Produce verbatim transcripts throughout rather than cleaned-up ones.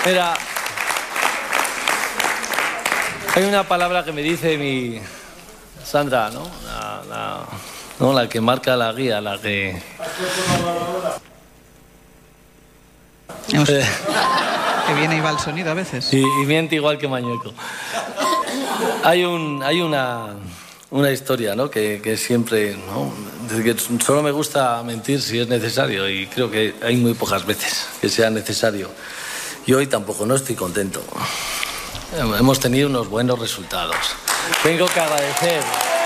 Mira, hay una palabra que me dice mi Sandra, ¿no? La, la, ¿no? la que marca la guía, la que... Hemos... Eh... Que viene y va el sonido a veces. Y, y miente igual que Mañueco. Hay, un, hay una, una historia, ¿no? que, que siempre, ¿no? que solo me gusta mentir si es necesario, y creo que hay muy pocas veces que sea necesario. Y hoy tampoco, no estoy contento. Hemos tenido unos buenos resultados. Tengo que agradecer.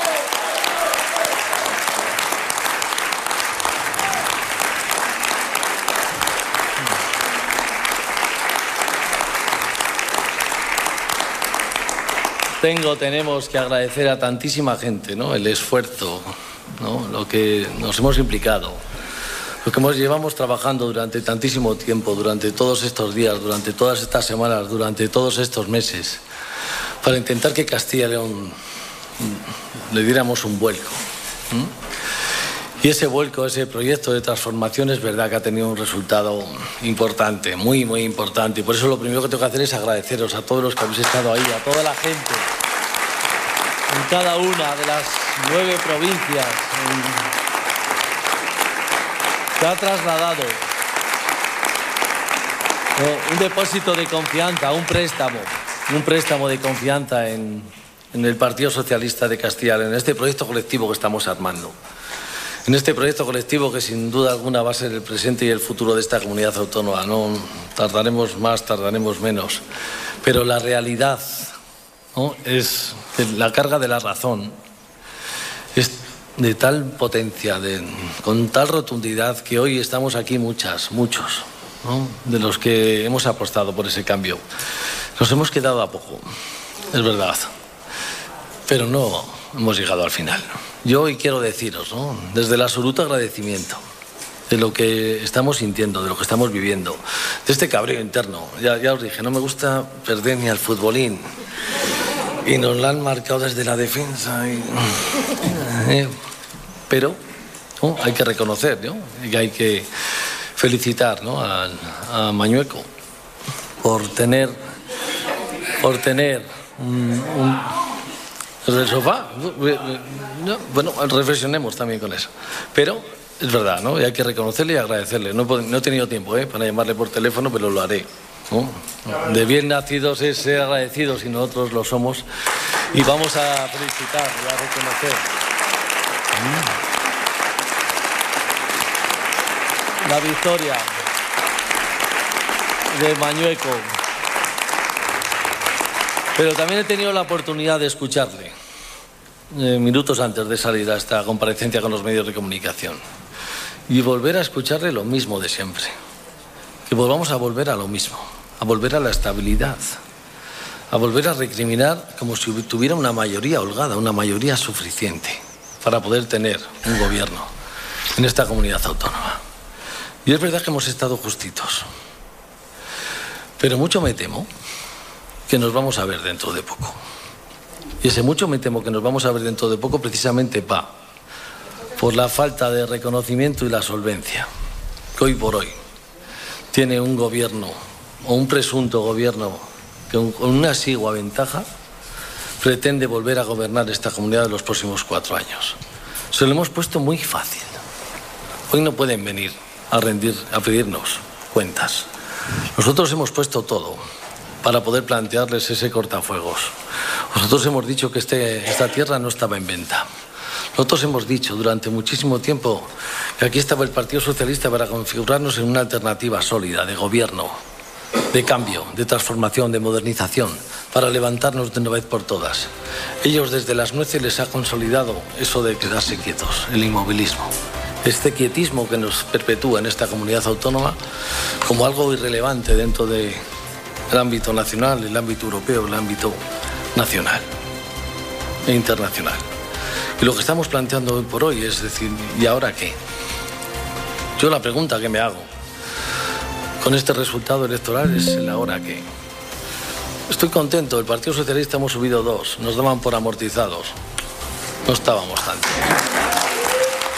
Tengo, tenemos que agradecer a tantísima gente, ¿no? El esfuerzo, ¿no? Lo que nos hemos implicado, lo que hemos, llevamos trabajando durante tantísimo tiempo, durante todos estos días, durante todas estas semanas, durante todos estos meses, para intentar que Castilla y León le diéramos un vuelco. ¿Mm? Y ese vuelco, ese proyecto de transformación, es verdad que ha tenido un resultado importante, muy, muy importante. Y por eso lo primero que tengo que hacer es agradeceros a todos los que habéis estado ahí, a toda la gente, en cada una de las nueve provincias, en... que ha trasladado ¿no? un depósito de confianza, un préstamo, un préstamo de confianza en, en el Partido Socialista de Castilla y León, en este proyecto colectivo que estamos armando. En este proyecto colectivo que sin duda alguna va a ser el presente y el futuro de esta comunidad autónoma. No tardaremos más, tardaremos menos. Pero la realidad, ¿no? es que la carga de la razón es de tal potencia, de, con tal rotundidad, que hoy estamos aquí muchas, muchos, ¿no? de los que hemos apostado por ese cambio. Nos hemos quedado a poco, es verdad, pero no hemos llegado al final. Yo hoy quiero deciros, ¿no? desde el absoluto agradecimiento de lo que estamos sintiendo, de lo que estamos viviendo, de este cabreo interno. Ya, ya os dije, no me gusta perder ni al futbolín. Y nos la han marcado desde la defensa. Y... Eh, pero ¿no? hay que reconocer, ¿no? y hay que felicitar, ¿no? a, a Mañueco por tener, por tener un... un ¿Desde el sofá? No, bueno, reflexionemos también con eso. Pero es verdad, ¿no? Y hay que reconocerle y agradecerle. No, no he tenido tiempo ¿eh? para llamarle por teléfono, pero lo haré, ¿no? De bien nacidos es ser agradecidos y nosotros lo somos. Y vamos a felicitar y a reconocer la victoria de Mañueco. Pero también he tenido la oportunidad de escucharle eh, minutos antes de salir a esta comparecencia con los medios de comunicación y volver a escucharle lo mismo de siempre. Que volvamos a volver a lo mismo, a volver a la estabilidad, a volver a recriminar como si tuviera una mayoría holgada, una mayoría suficiente para poder tener un gobierno en esta comunidad autónoma. Y es verdad que hemos estado justitos, pero mucho me temo que nos vamos a ver dentro de poco. Y ese mucho me temo que nos vamos a ver dentro de poco precisamente va por la falta de reconocimiento y la solvencia que hoy por hoy tiene un gobierno o un presunto gobierno que con una asigua ventaja pretende volver a gobernar esta comunidad en los próximos cuatro años. Se lo hemos puesto muy fácil. Hoy no pueden venir a rendir, a pedirnos cuentas. Nosotros hemos puesto todo para poder plantearles ese cortafuegos. Nosotros hemos dicho que este, esta tierra no estaba en venta. Nosotros hemos dicho durante muchísimo tiempo que aquí estaba el Partido Socialista para configurarnos en una alternativa sólida de gobierno, de cambio, de transformación, de modernización, para levantarnos de una vez por todas. Ellos desde las nueces les ha consolidado eso de quedarse quietos, el inmovilismo. Este quietismo que nos perpetúa en esta comunidad autónoma como algo irrelevante dentro de el ámbito nacional, el ámbito europeo, el ámbito nacional e internacional. Y lo que estamos planteando hoy por hoy es decir, ¿y ahora qué? Yo la pregunta que me hago con este resultado electoral es el ahora qué. Estoy contento, el Partido Socialista hemos subido dos, nos daban por amortizados, no estábamos tanto.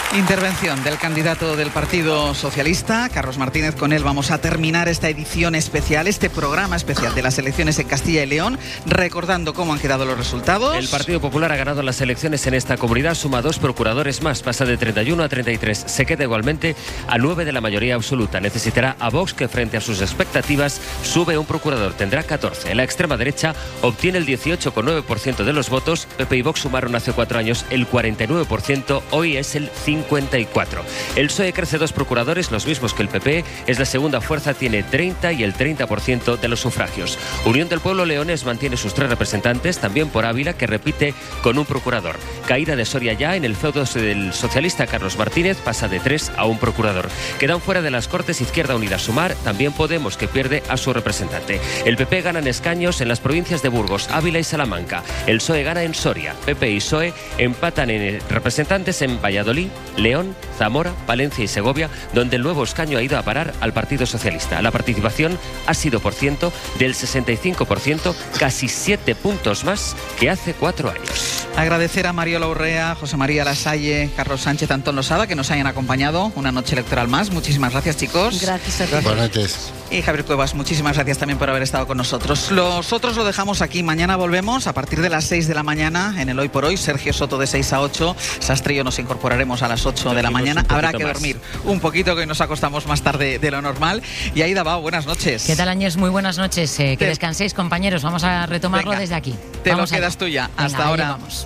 Intervención del candidato del Partido Socialista, Carlos Martínez. Con él vamos a terminar esta edición especial, este programa especial de las elecciones en Castilla y León, recordando cómo han quedado los resultados. El Partido Popular ha ganado las elecciones en esta comunidad, suma dos procuradores más, pasa de treinta y uno a treinta y tres. Se queda igualmente a nueve de la mayoría absoluta. Necesitará a Vox, que frente a sus expectativas sube un procurador, tendrá catorce. La extrema derecha obtiene el dieciocho coma nueve por ciento de los votos. P P y Vox sumaron hace cuatro años el cuarenta y nueve por ciento, hoy es el cincuenta y cuatro por ciento. El P S O E crece dos procuradores, los mismos que el P P, es la segunda fuerza, tiene treinta y el treinta por ciento de los sufragios. Unión del Pueblo Leones mantiene sus tres representantes, también por Ávila, que repite con un procurador. Caída de Soria ya en el feudo del socialista Carlos Martínez, pasa de tres a un procurador. Quedan fuera de las Cortes Izquierda Unida, Sumar, también Podemos, que pierde a su representante. El P P gana en escaños en las provincias de Burgos, Ávila y Salamanca. El P S O E gana en Soria. P P y P S O E empatan en representantes en Valladolid, León, Zamora, Palencia y Segovia, donde el nuevo escaño ha ido a parar al Partido Socialista. La participación ha sido, por ciento, del sesenta y cinco por ciento, casi siete puntos más que hace cuatro años. Agradecer a Mariola Urrea, José María Lasalle, Carlos Sánchez, Antón Losada, que nos hayan acompañado una noche electoral más. Muchísimas gracias, chicos. Gracias a ti. Buenas noches. Y Javier Cuevas, muchísimas gracias también por haber estado con nosotros. Los otros lo dejamos aquí. Mañana volvemos a partir de las seis de la mañana en el Hoy por Hoy. Sergio Soto de seis a ocho. Sastre y yo nos incorporaremos a las ocho de la mañana. Habrá que dormir un poquito, que hoy nos acostamos más tarde de lo normal. Y Aida Bao, buenas noches. ¿Qué tal, Áñez? Muy buenas noches. Eh, que te... descanséis, compañeros. Vamos a retomarlo Venga, desde aquí. Te vamos lo quedas tú ya. Venga, hasta ahora. Vamos.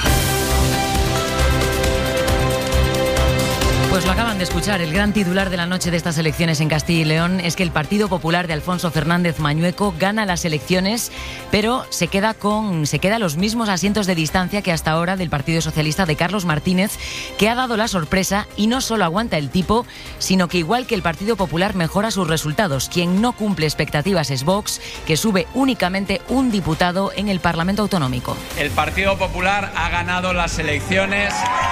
Pues lo acaban de escuchar. El gran titular de la noche de estas elecciones en Castilla y León es que el Partido Popular de Alfonso Fernández Mañueco gana las elecciones, pero se queda con se queda los mismos asientos de distancia que hasta ahora del Partido Socialista de Carlos Martínez, que ha dado la sorpresa y no solo aguanta el tipo, sino que igual que el Partido Popular mejora sus resultados. Quien no cumple expectativas es Vox, que sube únicamente un diputado en el Parlamento Autonómico. El Partido Popular ha ganado las elecciones.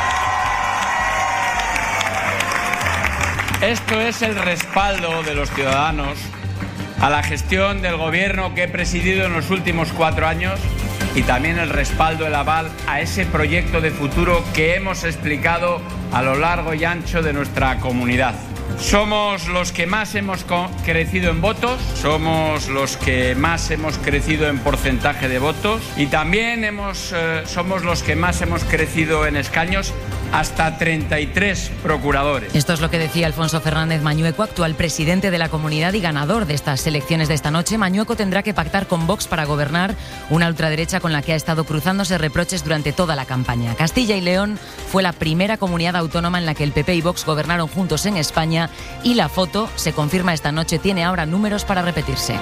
Esto es el respaldo de los ciudadanos a la gestión del gobierno que he presidido en los últimos cuatro años y también el respaldo, el aval a ese proyecto de futuro que hemos explicado a lo largo y ancho de nuestra comunidad. Somos los que más hemos crecido en votos, somos los que más hemos crecido en porcentaje de votos y también hemos, eh, somos los que más hemos crecido en escaños, hasta treinta y tres procuradores. Esto es lo que decía Alfonso Fernández Mañueco, actual presidente de la comunidad y ganador de estas elecciones de esta noche. Mañueco tendrá que pactar con Vox para gobernar, una ultraderecha con la que ha estado cruzándose reproches durante toda la campaña. Castilla y León fue la primera comunidad autónoma en la que el P P y Vox gobernaron juntos en España y la foto, se confirma esta noche, tiene ahora números para repetirse.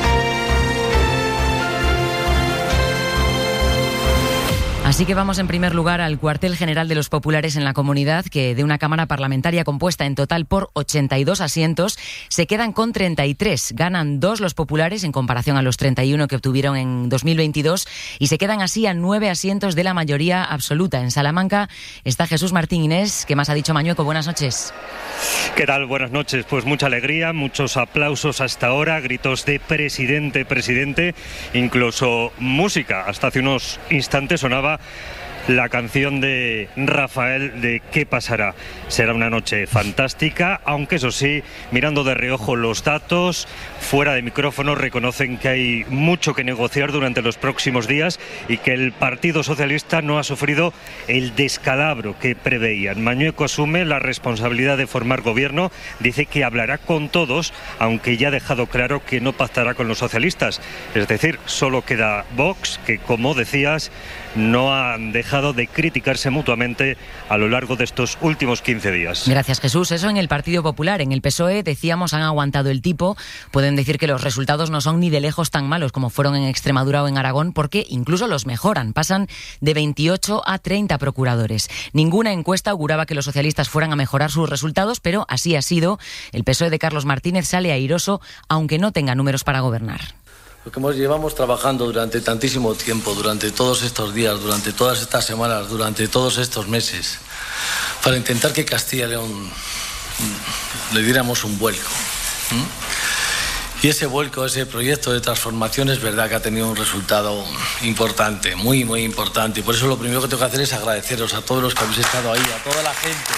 Así que vamos en primer lugar al cuartel general de los populares en la comunidad, que de una cámara parlamentaria compuesta en total por ochenta y dos asientos, se quedan con treinta y tres. Ganan dos los populares en comparación a los treinta y uno que obtuvieron en dos mil veintidós y se quedan así a nueve asientos de la mayoría absoluta. En Salamanca está Jesús Martín Inés. ¿Qué más ha dicho Mañueco? Buenas noches. ¿Qué tal? Buenas noches. Pues mucha alegría, muchos aplausos hasta ahora, gritos de presidente, presidente, incluso música. Hasta hace unos instantes sonaba la canción de Rafael de ¿Qué pasará? Será una noche fantástica, aunque eso sí, mirando de reojo los datos, fuera de micrófono reconocen que hay mucho que negociar durante los próximos días y que el Partido Socialista no ha sufrido el descalabro que preveían. Mañueco asume la responsabilidad de formar gobierno, dice que hablará con todos, aunque ya ha dejado claro que no pactará con los socialistas. Es decir, solo queda Vox, que como decías, no han dejado de criticarse mutuamente a lo largo de estos últimos quince días. Gracias, Jesús. Eso en el Partido Popular. En el P S O E, decíamos, han aguantado el tipo. Pueden decir que los resultados no son ni de lejos tan malos como fueron en Extremadura o en Aragón, porque incluso los mejoran. Pasan de veintiocho a treinta procuradores. Ninguna encuesta auguraba que los socialistas fueran a mejorar sus resultados, pero así ha sido. El P S O E de Carlos Martínez sale airoso, aunque no tenga números para gobernar. Lo que hemos, llevamos trabajando durante tantísimo tiempo, durante todos estos días, durante todas estas semanas, durante todos estos meses, para intentar que Castilla y León le diéramos un vuelco. ¿Mm? Y ese vuelco, ese proyecto de transformación es verdad que ha tenido un resultado importante, muy, muy importante. Y por eso lo primero que tengo que hacer es agradeceros a todos los que habéis estado ahí, a toda la gente.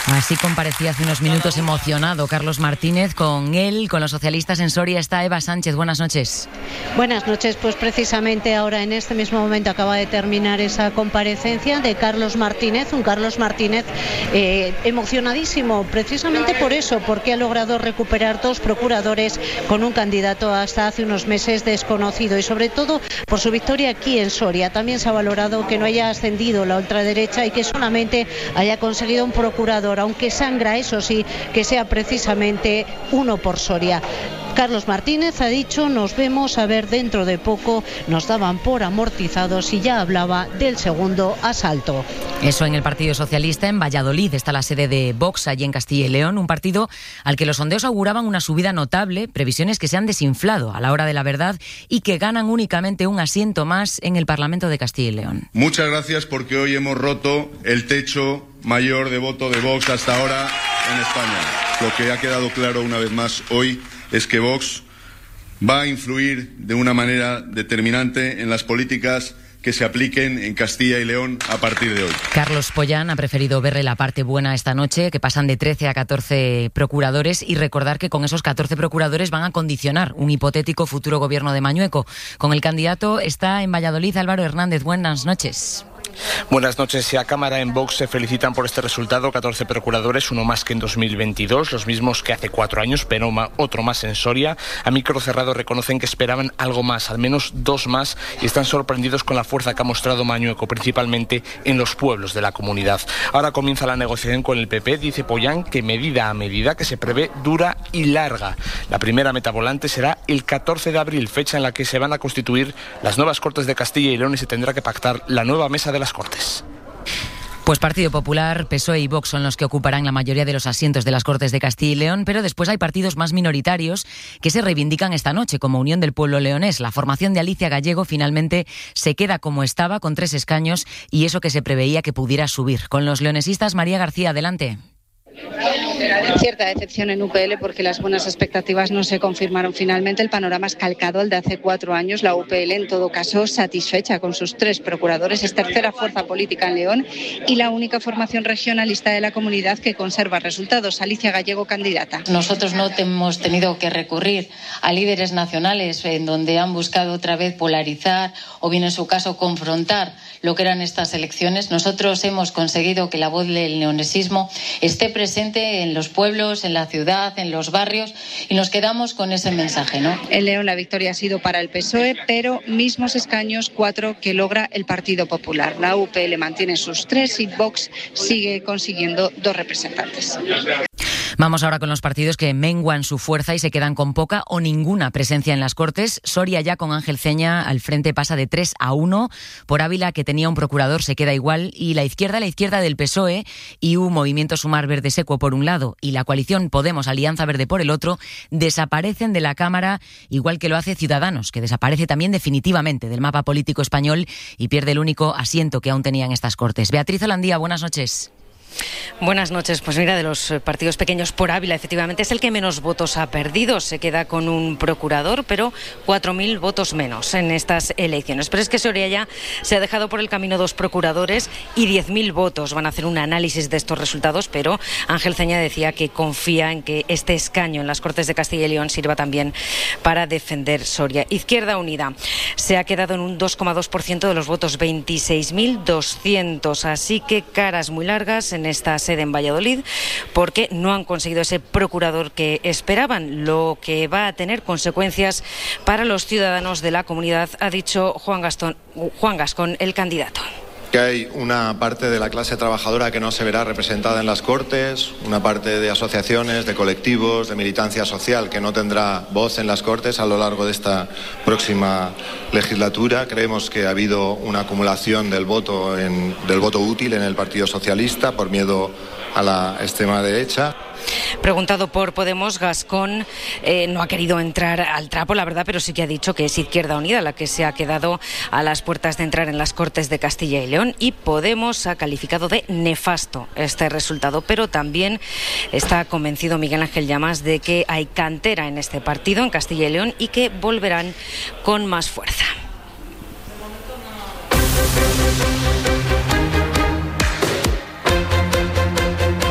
Así comparecía hace unos minutos emocionado Carlos Martínez. Con él, con los socialistas en Soria, está Eva Sánchez. Buenas noches. Buenas noches. Pues precisamente ahora, en este mismo momento, acaba de terminar esa comparecencia de Carlos Martínez. Un Carlos Martínez eh, emocionadísimo, precisamente por eso, porque ha logrado recuperar dos procuradores con un candidato hasta hace unos meses desconocido, y sobre todo por su victoria aquí en Soria. También se ha valorado que no haya ascendido la ultraderecha y que solamente haya conseguido un procurador, aunque sangra, eso sí, que sea precisamente uno por Soria. Carlos Martínez ha dicho: nos vemos a ver dentro de poco. Nos daban por amortizados y ya hablaba del segundo asalto. Eso en el Partido Socialista. En Valladolid está la sede de Vox, allí en Castilla y León, un partido al que los sondeos auguraban una subida notable, previsiones que se han desinflado a la hora de la verdad y que ganan únicamente un asiento más en el Parlamento de Castilla y León. Muchas gracias, porque hoy hemos roto el techo mayor de voto de Vox hasta ahora en España. Lo que ha quedado claro una vez más hoy es que Vox va a influir de una manera determinante en las políticas que se apliquen en Castilla y León a partir de hoy. Carlos Pollán ha preferido verle la parte buena esta noche, que pasan de trece a catorce procuradores, y recordar que con esos catorce procuradores van a condicionar un hipotético futuro gobierno de Mañueco. Con el candidato está en Valladolid Álvaro Hernández. Buenas noches. Buenas noches. Si a Cámara en Vox se felicitan por este resultado, catorce procuradores, uno más que en dos mil veintidós, los mismos que hace cuatro años, pero otro más en Soria. A micro cerrado reconocen que esperaban algo más, al menos dos más, y están sorprendidos con la fuerza que ha mostrado Mañueco, principalmente en los pueblos de la comunidad. Ahora comienza la negociación con el P P, dice Pollán, que medida a medida que se prevé dura y larga. La primera meta volante será el catorce de abril, fecha en la que se van a constituir las nuevas Cortes de Castilla y León y se tendrá que pactar la nueva mesa de las Cortes. Pues Partido Popular, P S O E y Vox son los que ocuparán la mayoría de los asientos de las Cortes de Castilla y León, pero después hay partidos más minoritarios que se reivindican esta noche, como Unión del Pueblo Leonés. La formación de Alicia Gallego finalmente se queda como estaba, con tres escaños, y eso que se preveía que pudiera subir. Con los leonesistas, María García, adelante. Cierta decepción en U P L porque las buenas expectativas no se confirmaron finalmente. El panorama es calcado al de hace cuatro años. La U P L, en todo caso, satisfecha con sus tres procuradores, es tercera fuerza política en León y la única formación regionalista de la comunidad que conserva resultados. Alicia Gallego, candidata. Nosotros no hemos tenido que recurrir a líderes nacionales en donde han buscado otra vez polarizar o bien, en su caso, confrontar lo que eran estas elecciones. Nosotros hemos conseguido que la voz del leonesismo esté presente en los pueblos, en la ciudad, en los barrios, y nos quedamos con ese mensaje, ¿no? En León la victoria ha sido para el P S O E, pero mismos escaños, cuatro que logra el Partido Popular. La U P L mantiene sus tres y Vox sigue consiguiendo dos representantes. Vamos ahora con los partidos que menguan su fuerza y se quedan con poca o ninguna presencia en las Cortes. Soria, ya con Ángel Ceña al frente, pasa de tres a uno. Por Ávila, que tenía un procurador, se queda igual. Y la izquierda, la izquierda del P S O E y un Movimiento Sumar Verde Secuo por un lado y la coalición Podemos Alianza Verde por el otro, desaparecen de la Cámara, igual que lo hace Ciudadanos, que desaparece también definitivamente del mapa político español y pierde el único asiento que aún tenía en estas Cortes. Beatriz Holandía, buenas noches. Buenas noches. Pues mira, de los partidos pequeños, por Ávila efectivamente es el que menos votos ha perdido. Se queda con un procurador, pero cuatro mil votos menos en estas elecciones. Pero es que Soria ya se ha dejado por el camino dos procuradores y diez mil votos. Van a hacer un análisis de estos resultados, pero Ángel Ceña decía que confía en que este escaño en las Cortes de Castilla y León sirva también para defender Soria. Izquierda Unida se ha quedado en un dos coma dos por ciento de los votos, veintiséis mil doscientos. Así que caras muy largas en esta sede en Valladolid, porque no han conseguido ese procurador que esperaban, lo que va a tener consecuencias para los ciudadanos de la comunidad, ha dicho Juan Gastón, Juan Gascón, el candidato. Que hay una parte de la clase trabajadora que no se verá representada en las Cortes, una parte de asociaciones, de colectivos, de militancia social que no tendrá voz en las Cortes a lo largo de esta próxima legislatura. Creemos que ha habido una acumulación del voto, en, del voto útil en el Partido Socialista por miedo a la extrema derecha. Preguntado por Podemos, Gascón eh, no ha querido entrar al trapo, la verdad, pero sí que ha dicho que es Izquierda Unida la que se ha quedado a las puertas de entrar en las Cortes de Castilla y León, y Podemos ha calificado de nefasto este resultado, pero también está convencido Miguel Ángel Llamas de que hay cantera en este partido, en Castilla y León, y que volverán con más fuerza.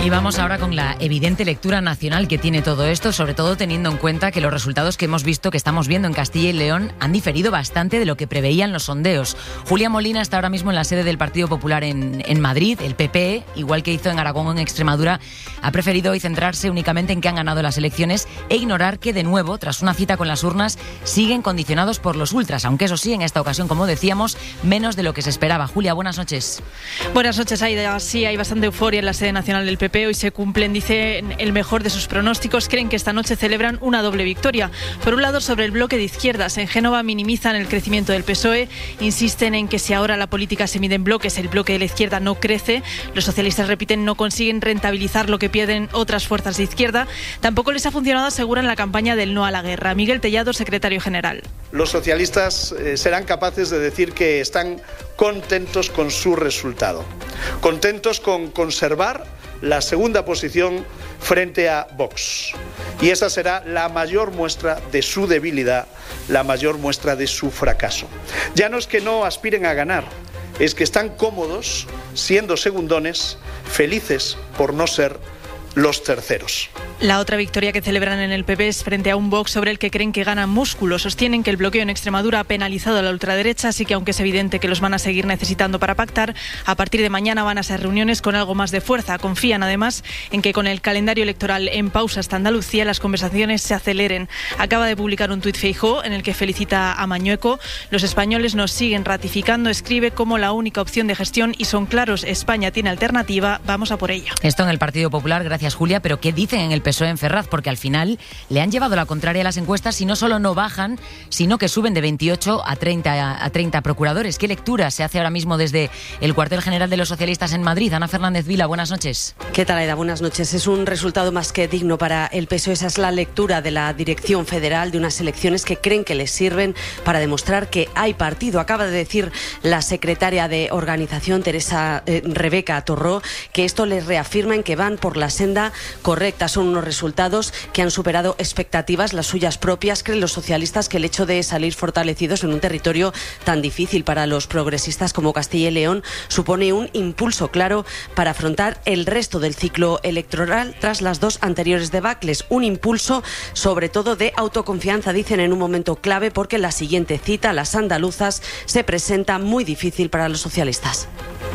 Y vamos ahora con la evidente lectura nacional que tiene todo esto, sobre todo teniendo en cuenta que los resultados que hemos visto, que estamos viendo en Castilla y León, han diferido bastante de lo que preveían los sondeos. Julia Molina está ahora mismo en la sede del Partido Popular en, en Madrid. El P P E, igual que hizo en Aragón o en Extremadura, ha preferido hoy centrarse únicamente en que han ganado las elecciones e ignorar que, de nuevo, tras una cita con las urnas, siguen condicionados por los ultras, aunque eso sí, en esta ocasión, como decíamos, menos de lo que se esperaba. Julia, buenas noches. Buenas noches, Aida. Sí, hay bastante euforia en la sede nacional del P P. Hoy se cumplen, dicen, el mejor de sus pronósticos. Creen que esta noche celebran una doble victoria. Por un lado, sobre el bloque de izquierdas. En Génova minimizan el crecimiento del P S O E. Insisten en que si ahora la política se mide en bloques, el bloque de la izquierda no crece. Los socialistas repiten, no consiguen rentabilizar lo que pierden otras fuerzas de izquierda. Tampoco les ha funcionado, aseguran, la campaña del no a la guerra. Miguel Tellado, secretario general. Los socialistas eh, serán capaces de decir que están contentos con su resultado. Contentos con conservar la segunda posición frente a Vox. Y esa será la mayor muestra de su debilidad, la mayor muestra de su fracaso. Ya no es que no aspiren a ganar, es que están cómodos siendo segundones, felices por no ser los terceros. La otra victoria que celebran en el P P es frente a un Vox sobre el que creen que gana músculo. Sostienen que el bloqueo en Extremadura ha penalizado a la ultraderecha, así que aunque es evidente que los van a seguir necesitando para pactar, a partir de mañana van a ser reuniones con algo más de fuerza. Confían además en que con el calendario electoral en pausa hasta Andalucía las conversaciones se aceleren. Acaba de publicar un tuit Feijóo en el que felicita a Mañueco. Los españoles nos siguen ratificando, escribe, como la única opción de gestión y son claros, España tiene alternativa, vamos a por ella. Esto en el Partido Popular, gracias Julia, pero ¿qué dicen en el P S O E en Ferraz? Porque al final le han llevado la contraria a las encuestas y no solo no bajan, sino que suben de veintiocho a treinta, a treinta procuradores. ¿Qué lectura se hace ahora mismo desde el cuartel general de los socialistas en Madrid? Ana Fernández Vila, buenas noches. ¿Qué tal, Aida? Buenas noches. Es un resultado más que digno para el P S O E. Esa es la lectura de la dirección federal de unas elecciones que creen que les sirven para demostrar que hay partido. Acaba de decir la secretaria de organización, Teresa eh, Rebeca Torró, que esto les reafirma en que van por la senda correcta. Son unos resultados que han superado expectativas, las suyas propias. Creen los socialistas que el hecho de salir fortalecidos en un territorio tan difícil para los progresistas como Castilla y León supone un impulso claro para afrontar el resto del ciclo electoral tras las dos anteriores debacles. Un impulso sobre todo de autoconfianza, dicen, en un momento clave, porque la siguiente cita, las andaluzas, se presenta muy difícil para los socialistas.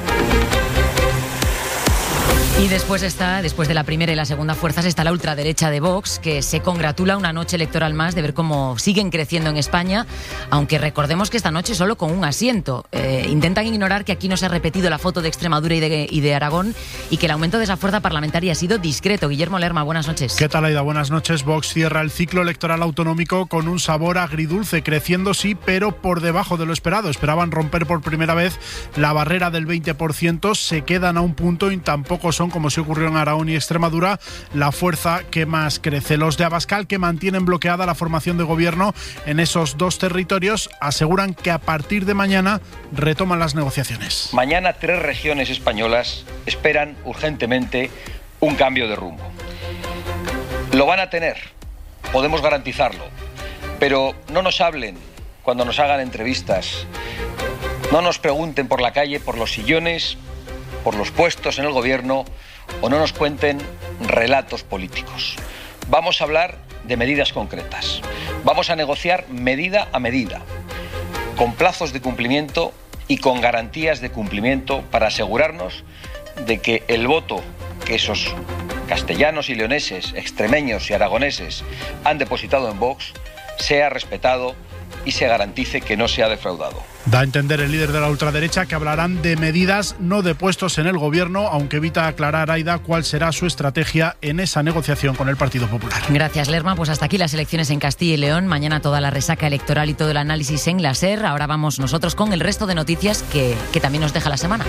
Y después está, después de la primera y la segunda fuerzas, está la ultraderecha de Vox, que se congratula una noche electoral más de ver cómo siguen creciendo en España, aunque recordemos que esta noche solo con un asiento. Eh, intentan ignorar que aquí no se ha repetido la foto de Extremadura y de, y de Aragón y que el aumento de esa fuerza parlamentaria ha sido discreto. Guillermo Lerma, buenas noches. ¿Qué tal, Aida? Buenas noches. Vox cierra el ciclo electoral autonómico con un sabor agridulce, creciendo sí, pero por debajo de lo esperado. Esperaban romper por primera vez la barrera del veinte por ciento, se quedan a un punto y tampoco son, como se ocurrió en Aragón y Extremadura, la fuerza que más crece. Los de Abascal, que mantienen bloqueada la formación de gobierno en esos dos territorios, aseguran que a partir de mañana retoman las negociaciones. Mañana tres regiones españolas esperan urgentemente un cambio de rumbo. Lo van a tener, podemos garantizarlo, pero no nos hablen cuando nos hagan entrevistas, no nos pregunten por la calle, por los sillones, por los puestos en el gobierno, o no nos cuenten relatos políticos. Vamos a hablar de medidas concretas. Vamos a negociar medida a medida, con plazos de cumplimiento y con garantías de cumplimiento para asegurarnos de que el voto que esos castellanos y leoneses, extremeños y aragoneses han depositado en Vox sea respetado y se garantice que no sea defraudado. Da a entender el líder de la ultraderecha que hablarán de medidas, no de puestos en el gobierno, aunque evita aclarar, Aida, cuál será su estrategia en esa negociación con el Partido Popular. Gracias, Lerma. Pues hasta aquí las elecciones en Castilla y León. Mañana toda la resaca electoral y todo el análisis en la SER. Ahora vamos nosotros con el resto de noticias que, que también nos deja la semana.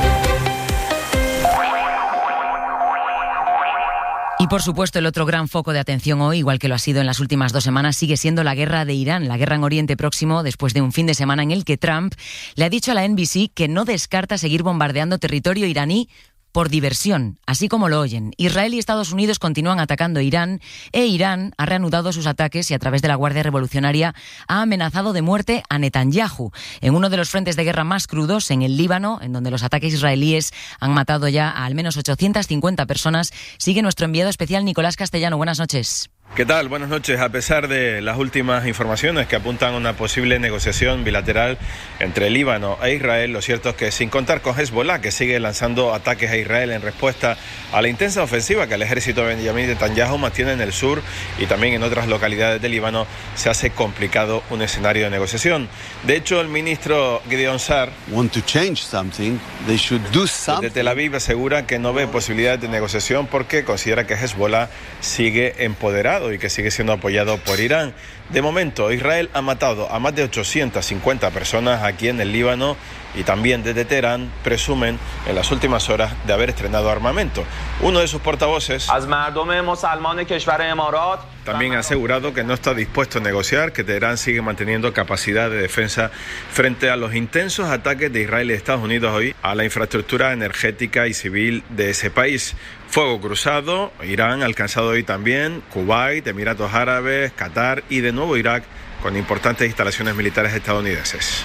Y por supuesto el otro gran foco de atención hoy, igual que lo ha sido en las últimas dos semanas, sigue siendo la guerra de Irán, la guerra en Oriente Próximo, después de un fin de semana en el que Trump le ha dicho a la N B C que no descarta seguir bombardeando territorio iraní por diversión, así como lo oyen. Israel y Estados Unidos continúan atacando a Irán e Irán ha reanudado sus ataques y a través de la Guardia Revolucionaria ha amenazado de muerte a Netanyahu en uno de los frentes de guerra más crudos, en el Líbano, en donde los ataques israelíes han matado ya a al menos ochocientas cincuenta personas. Sigue nuestro enviado especial Nicolás Castellano. Buenas noches. ¿Qué tal? Buenas noches. A pesar de las últimas informaciones que apuntan a una posible negociación bilateral entre Líbano e Israel, lo cierto es que sin contar con Hezbollah, que sigue lanzando ataques a Israel en respuesta a la intensa ofensiva que el ejército de Benjamin Netanyahu mantiene en el sur y también en otras localidades de Líbano, se hace complicado un escenario de negociación. De hecho, el ministro Gideon Sa'ar de Tel Aviv asegura que no ve posibilidades de negociación porque considera que Hezbollah sigue empoderado y que sigue siendo apoyado por Irán. De momento, Israel ha matado a más de ochocientas cincuenta personas aquí en el Líbano y también desde Teherán presumen en las últimas horas de haber estrenado armamento. Uno de sus portavoces también ha asegurado que no está dispuesto a negociar, que Teherán sigue manteniendo capacidad de defensa frente a los intensos ataques de Israel y Estados Unidos hoy a la infraestructura energética y civil de ese país. Fuego cruzado, Irán ha alcanzado hoy también Kuwait, Emiratos Árabes, Qatar y de nuevo Irak, con importantes instalaciones militares estadounidenses.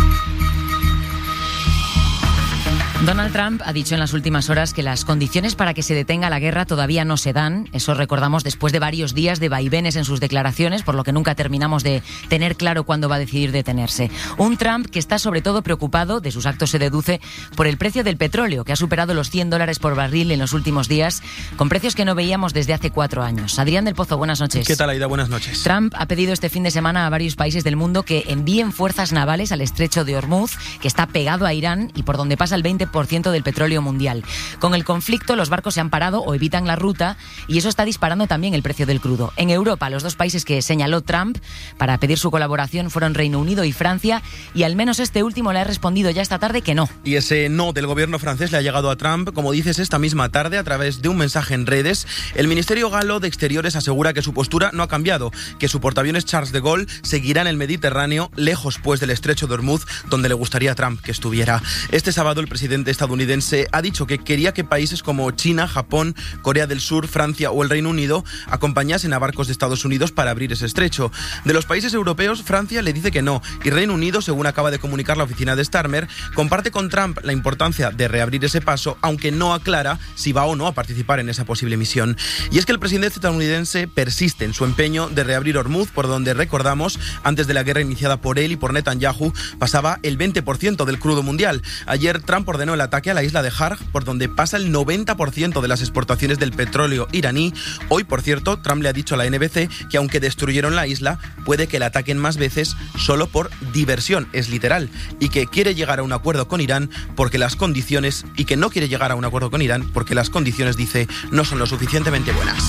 Donald Trump ha dicho en las últimas horas que las condiciones para que se detenga la guerra todavía no se dan. Eso recordamos después de varios días de vaivenes en sus declaraciones, por lo que nunca terminamos de tener claro cuándo va a decidir detenerse. Un Trump que está sobre todo preocupado, de sus actos se deduce, por el precio del petróleo, que ha superado los cien dólares por barril en los últimos días, con precios que no veíamos desde hace cuatro años. Adrián del Pozo, buenas noches. ¿Qué tal, Aida? Buenas noches. Trump ha pedido este fin de semana a varios países del mundo que envíen fuerzas navales al estrecho de Hormuz, que está pegado a Irán y por donde pasa el veinte por ciento del petróleo mundial. Con el conflicto, los barcos se han parado o evitan la ruta y eso está disparando también el precio del crudo. En Europa, los dos países que señaló Trump para pedir su colaboración fueron Reino Unido y Francia, y al menos este último le ha respondido ya esta tarde que no. Y ese no del gobierno francés le ha llegado a Trump, como dices, esta misma tarde a través de un mensaje en redes. El Ministerio Galo de Exteriores asegura que su postura no ha cambiado, que su portaaviones Charles de Gaulle seguirá en el Mediterráneo, lejos pues del estrecho de Hormuz, donde le gustaría a Trump que estuviera. Este sábado el presidente estadounidense ha dicho que quería que países como China, Japón, Corea del Sur, Francia o el Reino Unido acompañasen a barcos de Estados Unidos para abrir ese estrecho. De los países europeos, Francia le dice que no, y Reino Unido, según acaba de comunicar la oficina de Starmer, comparte con Trump la importancia de reabrir ese paso, aunque no aclara si va o no a participar en esa posible misión. Y es que el presidente estadounidense persiste en su empeño de reabrir Hormuz, por donde, recordamos, antes de la guerra iniciada por él y por Netanyahu, pasaba el veinte por ciento del crudo mundial. Ayer Trump ordenó el ataque a la isla de Harj, por donde pasa el noventa por ciento de las exportaciones del petróleo iraní. Hoy, por cierto, Trump le ha dicho a la N B C que aunque destruyeron la isla, puede que la ataquen más veces solo por diversión, es literal, y que quiere llegar a un acuerdo con Irán porque las condiciones, y que no quiere llegar a un acuerdo con Irán porque las condiciones, dice, no son lo suficientemente buenas.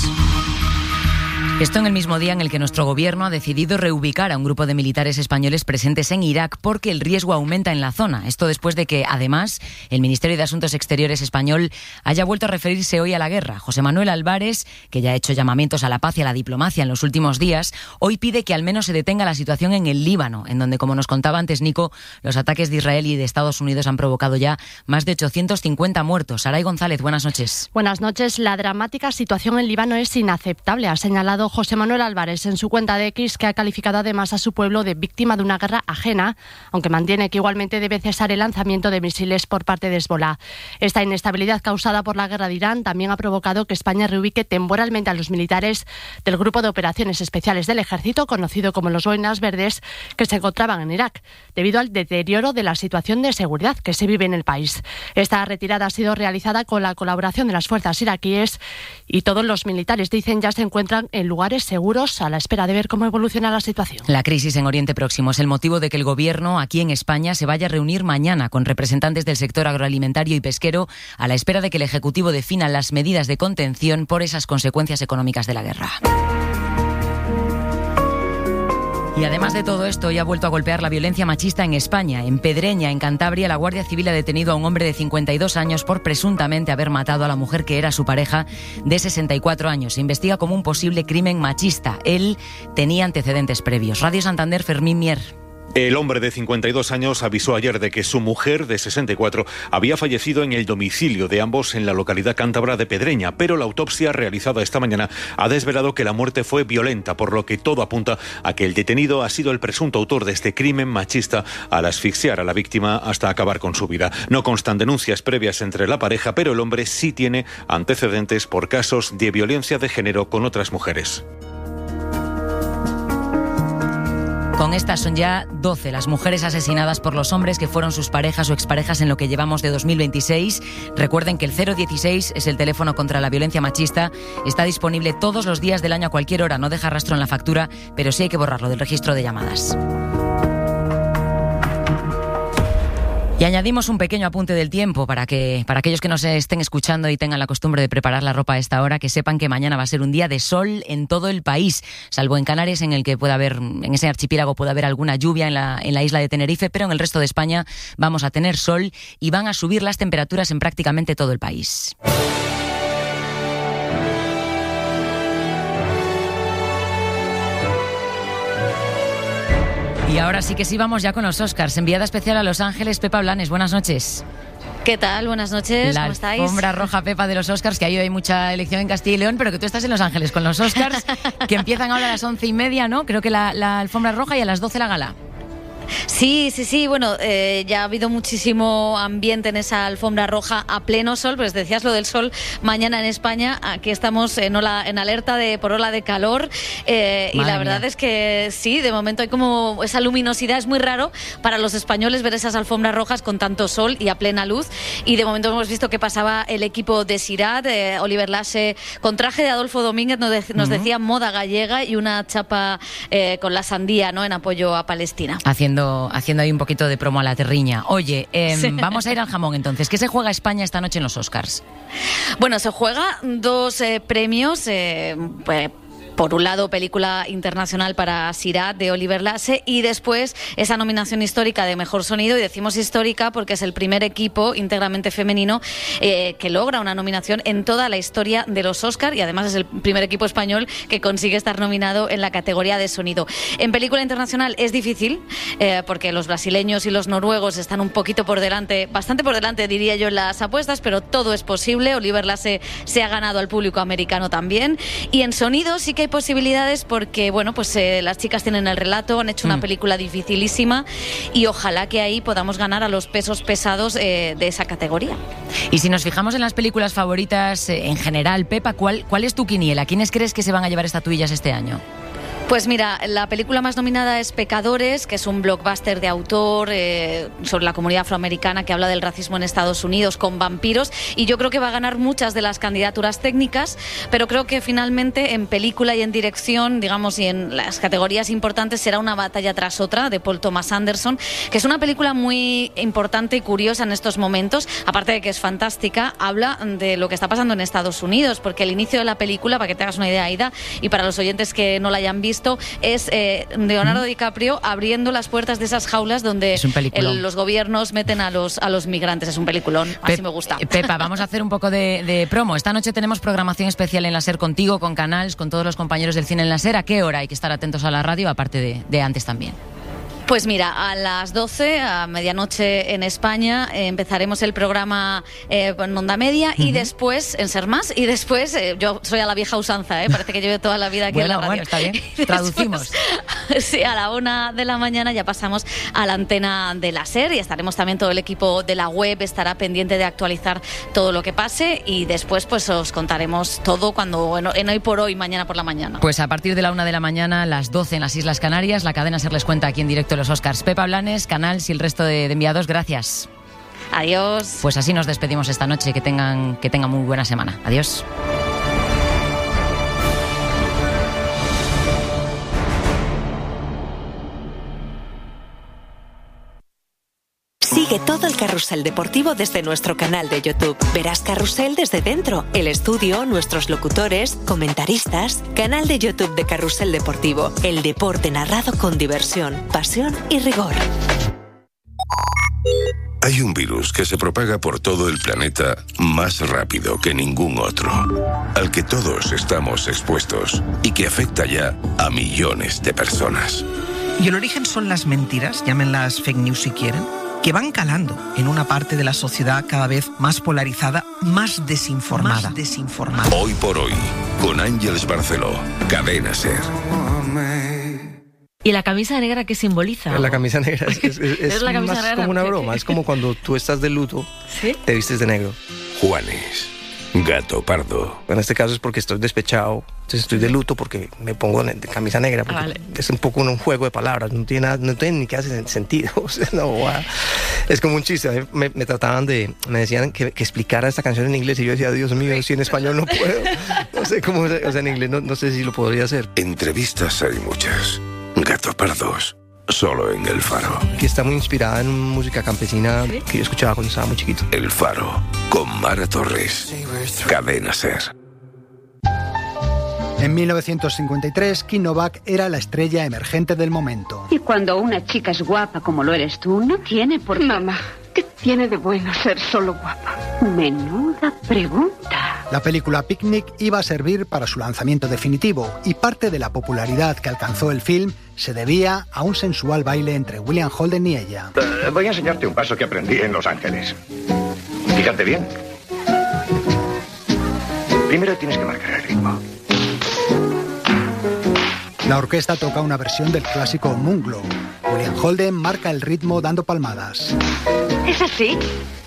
Esto en el mismo día en el que nuestro gobierno ha decidido reubicar a un grupo de militares españoles presentes en Irak porque el riesgo aumenta en la zona. Esto después de que, además, el Ministerio de Asuntos Exteriores español haya vuelto a referirse hoy a la guerra. José Manuel Álvarez, que ya ha hecho llamamientos a la paz y a la diplomacia en los últimos días, hoy pide que al menos se detenga la situación en el Líbano, en donde, como nos contaba antes Nico, los ataques de Israel y de Estados Unidos han provocado ya más de ochocientos cincuenta muertos. Saray González, buenas noches. Buenas noches. La dramática situación en Líbano es inaceptable, ha señalado José Manuel Álvarez en su cuenta de X, que ha calificado además a su pueblo de víctima de una guerra ajena, aunque mantiene que igualmente debe cesar el lanzamiento de misiles por parte de Hezbollah. Esta inestabilidad causada por la guerra de Irán también ha provocado que España reubique temporalmente a los militares del Grupo de Operaciones Especiales del Ejército, conocido como los Boinas Verdes, que se encontraban en Irak, debido al deterioro de la situación de seguridad que se vive en el país. Esta retirada ha sido realizada con la colaboración de las fuerzas iraquíes y todos los militares, dicen, ya se encuentran en lugares seguros a la espera de ver cómo evoluciona la situación. La crisis en Oriente Próximo es el motivo de que el gobierno aquí en España se vaya a reunir mañana con representantes del sector agroalimentario y pesquero a la espera de que el Ejecutivo defina las medidas de contención por esas consecuencias económicas de la guerra. Y además de todo esto, hoy ha vuelto a golpear la violencia machista en España. En Pedreña, en Cantabria, la Guardia Civil ha detenido a un hombre de cincuenta y dos años por presuntamente haber matado a la mujer que era su pareja de sesenta y cuatro años. Se investiga como un posible crimen machista. Él tenía antecedentes previos. Radio Santander, Fermín Mier. El hombre de cincuenta y dos años avisó ayer de que su mujer de sesenta y cuatro había fallecido en el domicilio de ambos en la localidad cántabra de Pedreña, pero la autopsia realizada esta mañana ha desvelado que la muerte fue violenta, por lo que todo apunta a que el detenido ha sido el presunto autor de este crimen machista al asfixiar a la víctima hasta acabar con su vida. No constan denuncias previas entre la pareja, pero el hombre sí tiene antecedentes por casos de violencia de género con otras mujeres. Con estas son ya doce las mujeres asesinadas por los hombres que fueron sus parejas o exparejas en lo que llevamos de dos mil veintiséis. Recuerden que el cero dieciséis es el teléfono contra la violencia machista. Está disponible todos los días del año a cualquier hora. No deja rastro en la factura, pero sí hay que borrarlo del registro de llamadas. Y añadimos un pequeño apunte del tiempo para que para aquellos que nos estén escuchando y tengan la costumbre de preparar la ropa a esta hora, que sepan que mañana va a ser un día de sol en todo el país, salvo en Canarias, en el que puede haber, en ese archipiélago puede haber alguna lluvia en la, en la isla de Tenerife, pero en el resto de España vamos a tener sol y van a subir las temperaturas en prácticamente todo el país. Y ahora sí que sí, vamos ya con los Oscars. Enviada especial a Los Ángeles, Pepa Blanes, buenas noches. ¿Qué tal? Buenas noches, la ¿cómo estáis? La alfombra roja, Pepa, de los Oscars, que ahí hay mucha elección en Castilla y León, pero que tú estás en Los Ángeles con los Oscars, que empiezan ahora a las once y media, ¿no? Creo que la, la alfombra roja y a las doce la gala. Sí, sí, sí, bueno, eh, ya ha habido muchísimo ambiente en esa alfombra roja a pleno sol, pues decías lo del sol mañana en España, aquí estamos en, ola, en alerta de, por ola de calor eh, y la verdad mía. es que sí, de momento hay como esa luminosidad, es muy raro para los españoles ver esas alfombras rojas con tanto sol y a plena luz, y de momento hemos visto que pasaba el equipo de Sirat, eh, Oliver Lasse con traje de Adolfo Domínguez, nos, de, nos uh-huh. decía moda gallega y una chapa eh, con la sandía, ¿no?, en apoyo a Palestina. Haciendo haciendo ahí un poquito de promo a la terriña. Oye, eh, sí. vamos a ir al jamón entonces. ¿Qué se juega España esta noche en los Oscars? Bueno, se juega dos eh, premios, eh, pues, por un lado, película internacional para Sirat de Oliver Lasse, y después esa nominación histórica de Mejor Sonido, y decimos histórica porque es el primer equipo íntegramente femenino eh, que logra una nominación en toda la historia de los Oscar, y además es el primer equipo español que consigue estar nominado en la categoría de sonido. En película internacional es difícil eh, porque los brasileños y los noruegos están un poquito por delante, bastante por delante diría yo en las apuestas, pero todo es posible. Oliver Lasse se ha ganado al público americano también, y en sonido sí que hay posibilidades porque, bueno, pues eh, las chicas tienen el relato, han hecho una mm. película dificilísima, y ojalá que ahí podamos ganar a los pesos pesados eh, de esa categoría. Y si nos fijamos en las películas favoritas eh, en general, Pepa, ¿cuál, ¿cuál es tu quiniela? ¿Quiénes crees que se van a llevar estatuillas este año? Pues mira, la película más nominada es Pecadores, que es un blockbuster de autor eh, sobre la comunidad afroamericana que habla del racismo en Estados Unidos con vampiros, y yo creo que va a ganar muchas de las candidaturas técnicas, pero creo que finalmente en película y en dirección, digamos, y en las categorías importantes será una batalla tras otra de Paul Thomas Anderson, que es una película muy importante y curiosa en estos momentos, aparte de que es fantástica, habla de lo que está pasando en Estados Unidos, porque el inicio de la película, para que te hagas una idea, Aida, y para los oyentes que no la hayan visto, es eh, Leonardo mm. DiCaprio abriendo las puertas de esas jaulas donde el, los gobiernos meten a los, a los migrantes. Es un peliculón, así Pe- me gusta. Pepa, vamos a hacer un poco de, de promo. Esta noche tenemos programación especial en la SER contigo, con Canals, con todos los compañeros del cine en la SER. ¿A qué hora hay que estar atentos a la radio, aparte de, de antes también? Pues mira, a las doce, a medianoche en España, eh, empezará el programa eh, en Onda Media, uh-huh. y después, en Ser Más, y después, eh, yo soy a la vieja usanza, eh, parece que llevo toda la vida aquí bueno, en la radio. Bueno, está bien, traducimos. Después, sí, a la una de la mañana ya pasamos a la antena de la SER, y estaremos también, todo el equipo de la web estará pendiente de actualizar todo lo que pase, y después pues os contaremos todo cuando, bueno, en Hoy por Hoy, mañana por la mañana. Pues a partir de la una de la mañana, las doce en las Islas Canarias, la cadena SER les cuenta aquí en directo los Oscars. Pepa Blanes, Canals y el resto de, de enviados, gracias. Adiós. Pues así nos despedimos esta noche, que tengan, que tengan muy buena semana. Adiós. Sigue todo el carrusel deportivo desde nuestro canal de YouTube. Verás Carrusel desde dentro, el estudio, nuestros locutores, comentaristas. Canal de YouTube de Carrusel Deportivo. El deporte narrado con diversión, pasión y rigor. Hay un virus que se propaga por todo el planeta más rápido que ningún otro, al que todos estamos expuestos y que afecta ya a millones de personas. Y el origen son las mentiras, llámenlas fake news si quieren, que van calando en una parte de la sociedad cada vez más polarizada, más desinformada. Más desinformada. Hoy por hoy, con Ángeles Barceló, Cadena SER. ¿Y la camisa negra qué simboliza? La camisa negra es, es, es, ¿Es la camisa más negra? como una broma, es como cuando tú estás de luto, ¿sí? Te vistes de negro. Juanes, Gato Pardo. En este caso es porque estoy despechado, entonces estoy de luto porque me pongo de camisa negra, porque ah, vale. Es un poco un juego de palabras, no tiene, nada, no tiene ni que hacer sentido. O sea, no, wow. Es como un chiste, me, me trataban de, me decían que, que explicara esta canción en inglés y yo decía, Dios mío, si en español no puedo, no sé cómo, o sea, en inglés no, no sé si lo podría hacer. Entrevistas hay muchas, Gato Pardos, solo en El Faro. Que está muy inspirada en música campesina, ¿sí? Que yo escuchaba cuando estaba muy chiquito. El Faro, con Mara Torres, Cadena SER. En mil novecientos cincuenta y tres, Kim Novak era la estrella emergente del momento. Y cuando una chica es guapa como lo eres tú, no tiene por qué... Mamá, ¿qué tiene de bueno ser solo guapa? Menuda pregunta. La película Picnic iba a servir para su lanzamiento definitivo y parte de la popularidad que alcanzó el film se debía a un sensual baile entre William Holden y ella. Uh, voy a enseñarte un paso que aprendí en Los Ángeles. Fíjate bien. Primero tienes que marcar el ritmo. La orquesta toca una versión del clásico Moonglow. William Holden marca el ritmo dando palmadas. ¿Es así?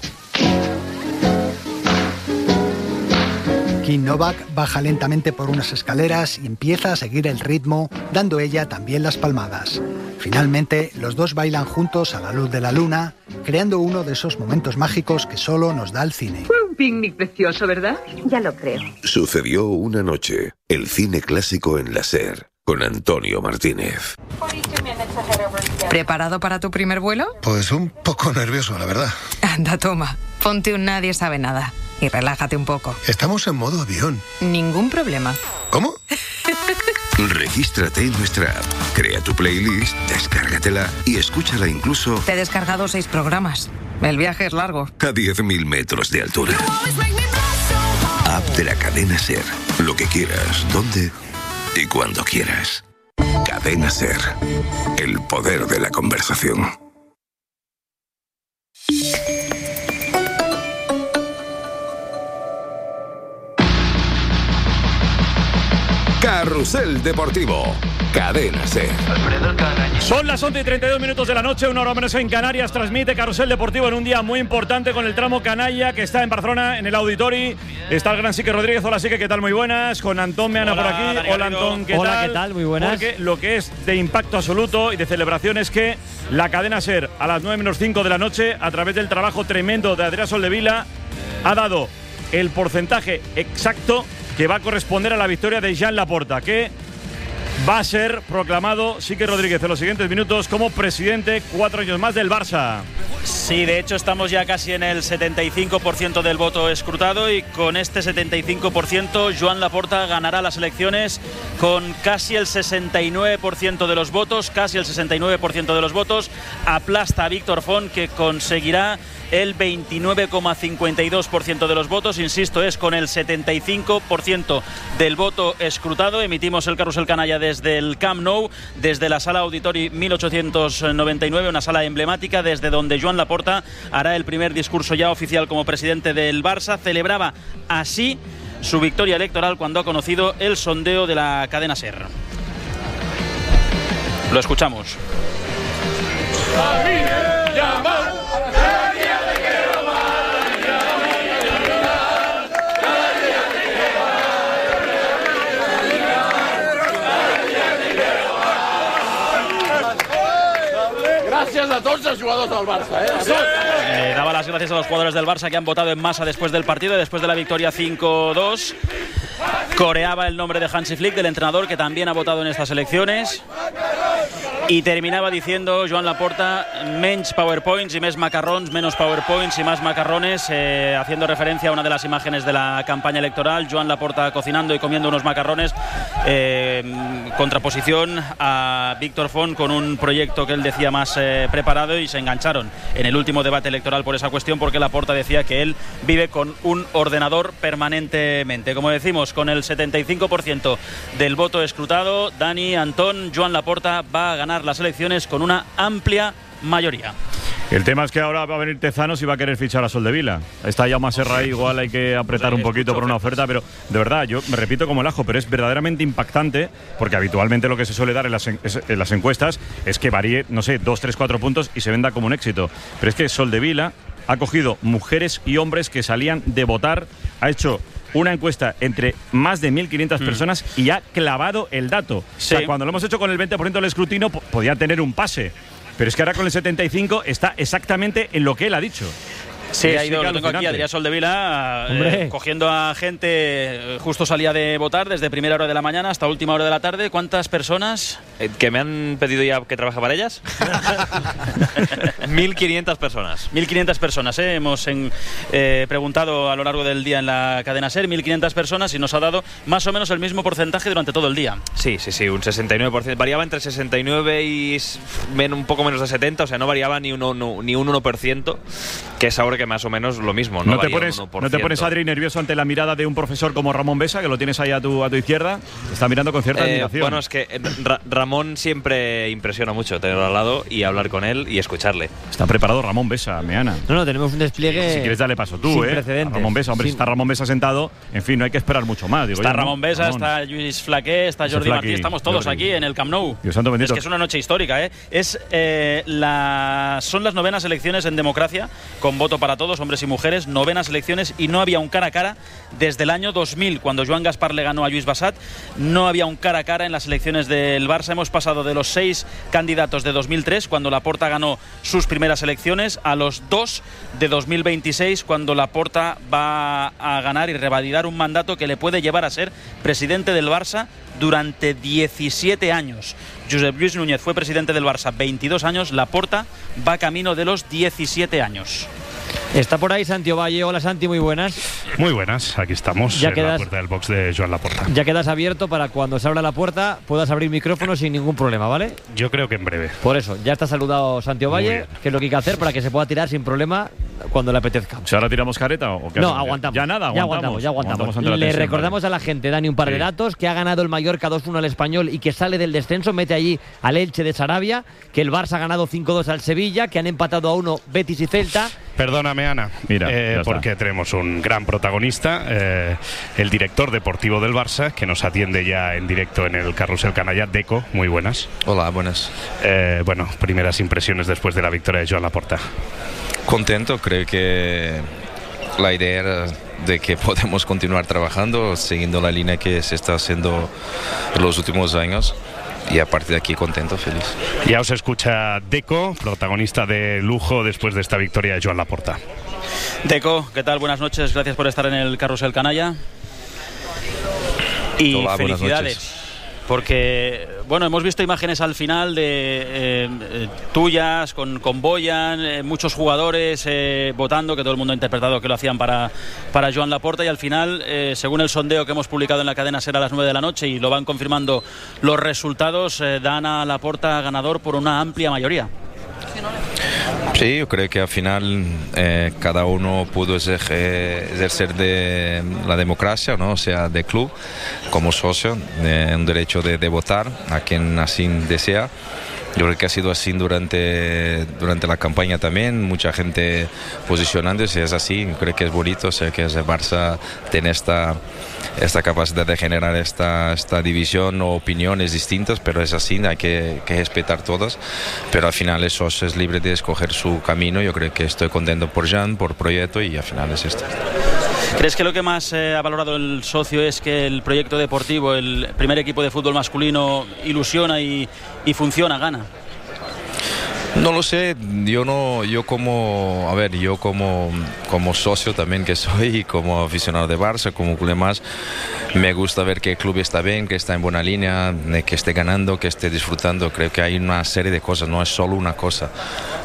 Kim Novak baja lentamente por unas escaleras y empieza a seguir el ritmo, dando ella también las palmadas. Finalmente, los dos bailan juntos a la luz de la luna, creando uno de esos momentos mágicos que solo nos da el cine. Fue un picnic precioso, ¿verdad? Ya lo creo. Sucedió una noche, el cine clásico en la SER, con Antonio Martínez. ¿Preparado para tu primer vuelo? Pues un poco nervioso, la verdad. Anda, toma, ponte un Nadie Sabe Nada y relájate un poco. Estamos en modo avión. Ningún problema. ¿Cómo? Regístrate en nuestra app, crea tu playlist, descárgatela y escúchala incluso... Te he descargado seis programas. El viaje es largo. A diez mil metros de altura. App de la cadena SER. Lo que quieras, dónde y cuando quieras. Cadena SER. El poder de la conversación. Carrusel Deportivo. Cadena SER. Son las once y treinta y dos minutos de la noche, una hora menos en Canarias. Transmite Carrusel Deportivo en un día muy importante con el tramo canalla que está en Barcelona, en el Auditori. Está el gran Sique Rodríguez. Hola, Sique, ¿qué tal? Muy buenas. Con Antón Meana por aquí. Dani, Hola, Antón, ¿qué Hola, tal? ¿qué tal? Muy buenas. Porque lo que es de impacto absoluto y de celebración es que la cadena SER, a las nueve menos cinco de la noche, a través del trabajo tremendo de Adrián Soldevila, ha dado el porcentaje exacto que va a corresponder a la victoria de Joan Laporta, que va a ser proclamado Sique Rodríguez en los siguientes minutos como presidente cuatro años más del Barça. Sí, de hecho estamos ya casi en el setenta y cinco por ciento del voto escrutado y con este setenta y cinco por ciento Joan Laporta ganará las elecciones con casi el sesenta y nueve por ciento de los votos, casi el sesenta y nueve por ciento de los votos, aplasta a Víctor Font, que conseguirá el veintinueve coma cincuenta y dos por ciento de los votos, insisto, es con el setenta y cinco por ciento del voto escrutado. Emitimos el Carrusel Canalla desde el Camp Nou, desde la sala Auditori mil ochocientos noventa y nueve, una sala emblemática desde donde Joan Laporta hará el primer discurso ya oficial como presidente del Barça. Celebraba así su victoria electoral cuando ha conocido el sondeo de la cadena SER. Lo escuchamos. Gràcies a tots els jugadors del Barça, ¿eh? Sí. Eh, daba las gracias a los jugadores del Barça que han votado en masa después del partido y después de la victoria cinco dos. Coreaba el nombre de Hansi Flick, del entrenador que también ha votado en estas elecciones. Y terminaba diciendo Joan Laporta, menys PowerPoints y més macarrons, menos PowerPoints y más macarrones, eh, haciendo referencia a una de las imágenes de la campaña electoral, Joan Laporta cocinando y comiendo unos macarrones, eh, contraposición a Víctor Font con un proyecto que él decía más eh, preparado, y se engancharon en el último debate electoral por esa cuestión, porque Laporta decía que él vive con un ordenador permanentemente. Como decimos, con el setenta y cinco por ciento del voto escrutado, Dani, Antón, Joan Laporta va a ganar ganar las elecciones con una amplia mayoría. El tema es que ahora va a venir Tezanos y va a querer fichar a Soldevila. Está Jaume Serra ahí, igual hay que apretar un poquito por una oferta, pero de verdad, yo me repito como el ajo, pero es verdaderamente impactante, porque habitualmente lo que se suele dar en las, en, en las encuestas es que varíe, no sé, dos, tres, cuatro puntos y se venda como un éxito. Pero es que Soldevila ha cogido mujeres y hombres que salían de votar, ha hecho una encuesta entre más de mil quinientas mm. personas y ha clavado el dato. Sí. O sea, cuando lo hemos hecho con el veinte por ciento del escrutinio, podía tener un pase. Pero es que ahora con el setenta y cinco está exactamente en lo que él ha dicho. Sí, ha ido, lo tengo aquí, Adrià Soldevila, eh, cogiendo a gente, eh, justo salía de votar desde primera hora de la mañana hasta última hora de la tarde. ¿Cuántas personas? Eh, ¿Que me han pedido ya que trabaje para ellas? mil quinientas personas. mil quinientas personas, eh, hemos en, eh, preguntado a lo largo del día en la cadena SER, mil quinientas personas, y nos ha dado más o menos el mismo porcentaje durante todo el día. Sí, sí, sí, un sesenta y nueve por ciento. Variaba entre sesenta y nueve y un poco menos de setenta, o sea, no variaba ni, uno, no, ni un uno por ciento, que es ahora que más o menos lo mismo. No, no, te, pones, no te pones, Adri, nervioso ante la mirada de un profesor como Ramón Besa, que lo tienes ahí a tu, a tu izquierda, está mirando con cierta eh, admiración. Bueno, es que Ra Ramón siempre impresiona mucho tenerlo al lado y hablar con él y escucharle. Está preparado Ramón Besa, Meana. No, no, tenemos un despliegue. Si quieres darle paso tú, eh. Ramón Besa, hombre, sin... está Ramón Besa sentado, en fin, no hay que esperar mucho más. Digo está yo, Ramón ¿no? Besa, Ramón. está Lluís Flaqué, está Jordi Martí, estamos todos Jordi. aquí en el Camp Nou. Dios santo bendito. Es que es una noche histórica, ¿eh? Es, eh, la... Son las novenas elecciones en democracia, con voto para todos, hombres y mujeres, novenas elecciones, y no había un cara a cara desde el año dos mil, cuando Joan Gaspar le ganó a Lluís Bassat. No había un cara a cara en las elecciones del Barça. Hemos pasado de los seis candidatos de dos mil tres, cuando Laporta ganó sus primeras elecciones, a los dos de dos mil veintiséis, cuando Laporta va a ganar y revalidar un mandato que le puede llevar a ser presidente del Barça durante diecisiete años. Josep Lluís Núñez fue presidente del Barça veintidós años, Laporta va camino de los diecisiete años. Está por ahí Santi Ovalle. Hola Santi, muy buenas. Muy buenas, aquí estamos ya en quedas, la puerta del box de Joan Laporta. Ya quedas abierto para cuando se abra la puerta puedas abrir micrófono sin ningún problema, ¿vale? Yo creo que en breve. Por eso, ya está saludado Santi Ovalle, que es lo que hay que hacer para que se pueda tirar sin problema cuando le apetezca. ¿Si ahora tiramos careta o qué? No, aguantamos. Ya nada, ya aguantamos. Ya aguantamos. aguantamos le tensión, recordamos vale. a la gente, Dani, un par sí. de datos, que ha ganado el Mallorca dos uno al Español y que sale del descenso, mete allí al Elche de Sarabia, que el Barça ha ganado cinco dos al Sevilla, que han empatado a uno Betis y Celta. Perdóname, Ana. Mira, eh, porque tenemos un gran protagonista, eh, el director deportivo del Barça, que nos atiende ya en directo en el Carrusel Canalla. Deco, muy buenas. Hola, buenas. Eh, bueno, primeras impresiones después de la victoria de Joan Laporta. Contento, creo que la idea era de que podemos continuar trabajando, siguiendo la línea que se está haciendo en los últimos años. Y a partir de aquí contento, feliz. Ya os escucha Deco, protagonista de lujo después de esta victoria de Joan Laporta. Deco, ¿qué tal? Buenas noches, gracias por estar en el Carrusel Canalla. Y Hola, felicidades. Porque, bueno, hemos visto imágenes al final de eh, eh, tuyas, con, con Boyan, eh, muchos jugadores eh, votando, que todo el mundo ha interpretado que lo hacían para, para Joan Laporta, y al final, eh, según el sondeo que hemos publicado en la cadena SER a las nueve de la noche, y lo van confirmando los resultados, eh, dan a Laporta ganador por una amplia mayoría. Sí, yo creo que al final eh, cada uno pudo ejercer de la democracia, ¿no? O sea, de club, como socio, de, un derecho de, de votar a quien así desea. Yo creo que ha sido así durante, durante la campaña también, mucha gente posicionándose, es así, creo que es bonito, o sea, que el Barça tiene esta, esta capacidad de generar esta, esta división o opiniones distintas, pero es así, hay que, que respetar todas, pero al final el socio es libre de escoger su camino. Yo creo que estoy contento por Jan, por proyecto, y al final es esto. ¿Crees que lo que más eh, ha valorado el socio es que el proyecto deportivo, el primer equipo de fútbol masculino, ilusiona y, y funciona, gana? No lo sé, yo no, yo como, a ver, yo como, como socio también que soy, y como aficionado de Barça, como club más, me gusta ver que el club está bien, que está en buena línea, que esté ganando, que esté disfrutando. Creo que hay una serie de cosas, no es solo una cosa.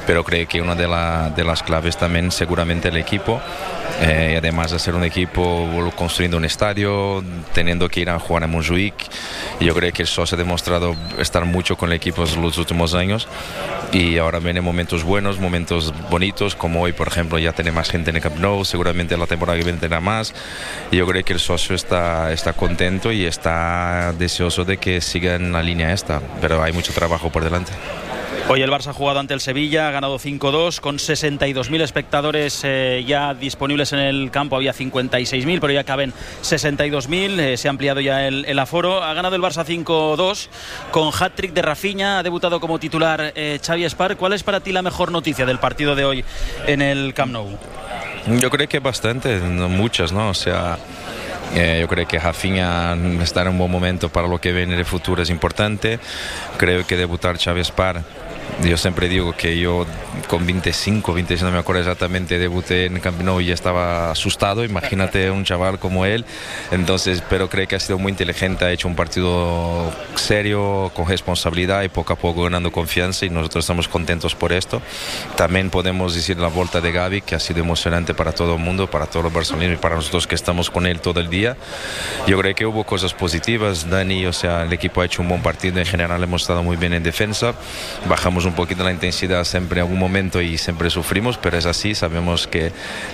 pero creo que una de, la, de las claves también seguramente el equipo, eh, y además de ser un equipo construyendo un estadio, teniendo que ir a jugar a Montjuic, yo creo que el socio ha demostrado estar mucho con el equipo los últimos años y ahora vienen momentos buenos, momentos bonitos, como hoy por ejemplo ya tiene más gente en el Camp Nou, seguramente la temporada que viene tendrá más, y yo creo que el socio está, está contento y está deseoso de que siga en la línea esta, pero hay mucho trabajo por delante. Hoy el Barça ha jugado ante el Sevilla, ha ganado cinco dos, con sesenta y dos mil espectadores eh, ya disponibles en el campo. Había cincuenta y seis mil, pero ya caben sesenta y dos mil, eh, se ha ampliado ya el, el aforo. Ha ganado el Barça cinco dos con hat-trick de Rafinha, ha debutado como titular eh, Xavi Espar. ¿Cuál es para ti la mejor noticia del partido de hoy en el Camp Nou? Yo creo que bastante, no muchas, ¿no? O sea... Eh, yo creo que Rafinha está en un buen momento para lo que viene en el futuro es importante. Creo que debutar Xavi Espar, yo siempre digo que yo con veinticinco, veintiséis, no me acuerdo exactamente, debuté en Camp Nou y ya estaba asustado. Imagínate un chaval como él. Entonces, pero creo que ha sido muy inteligente, ha hecho un partido serio, con responsabilidad y poco a poco ganando confianza, y nosotros estamos contentos por esto. También podemos decir la vuelta de Gavi, que ha sido emocionante para todo el mundo, para todos los barcelonistas y para nosotros que estamos con él todo el día. Yo creo que hubo cosas positivas. Dani, o sea, el equipo ha hecho un buen partido, en general hemos estado muy bien en defensa, bajamos un poquito la intensidad siempre en algún momento y siempre sufrimos, pero es así, sabemos que,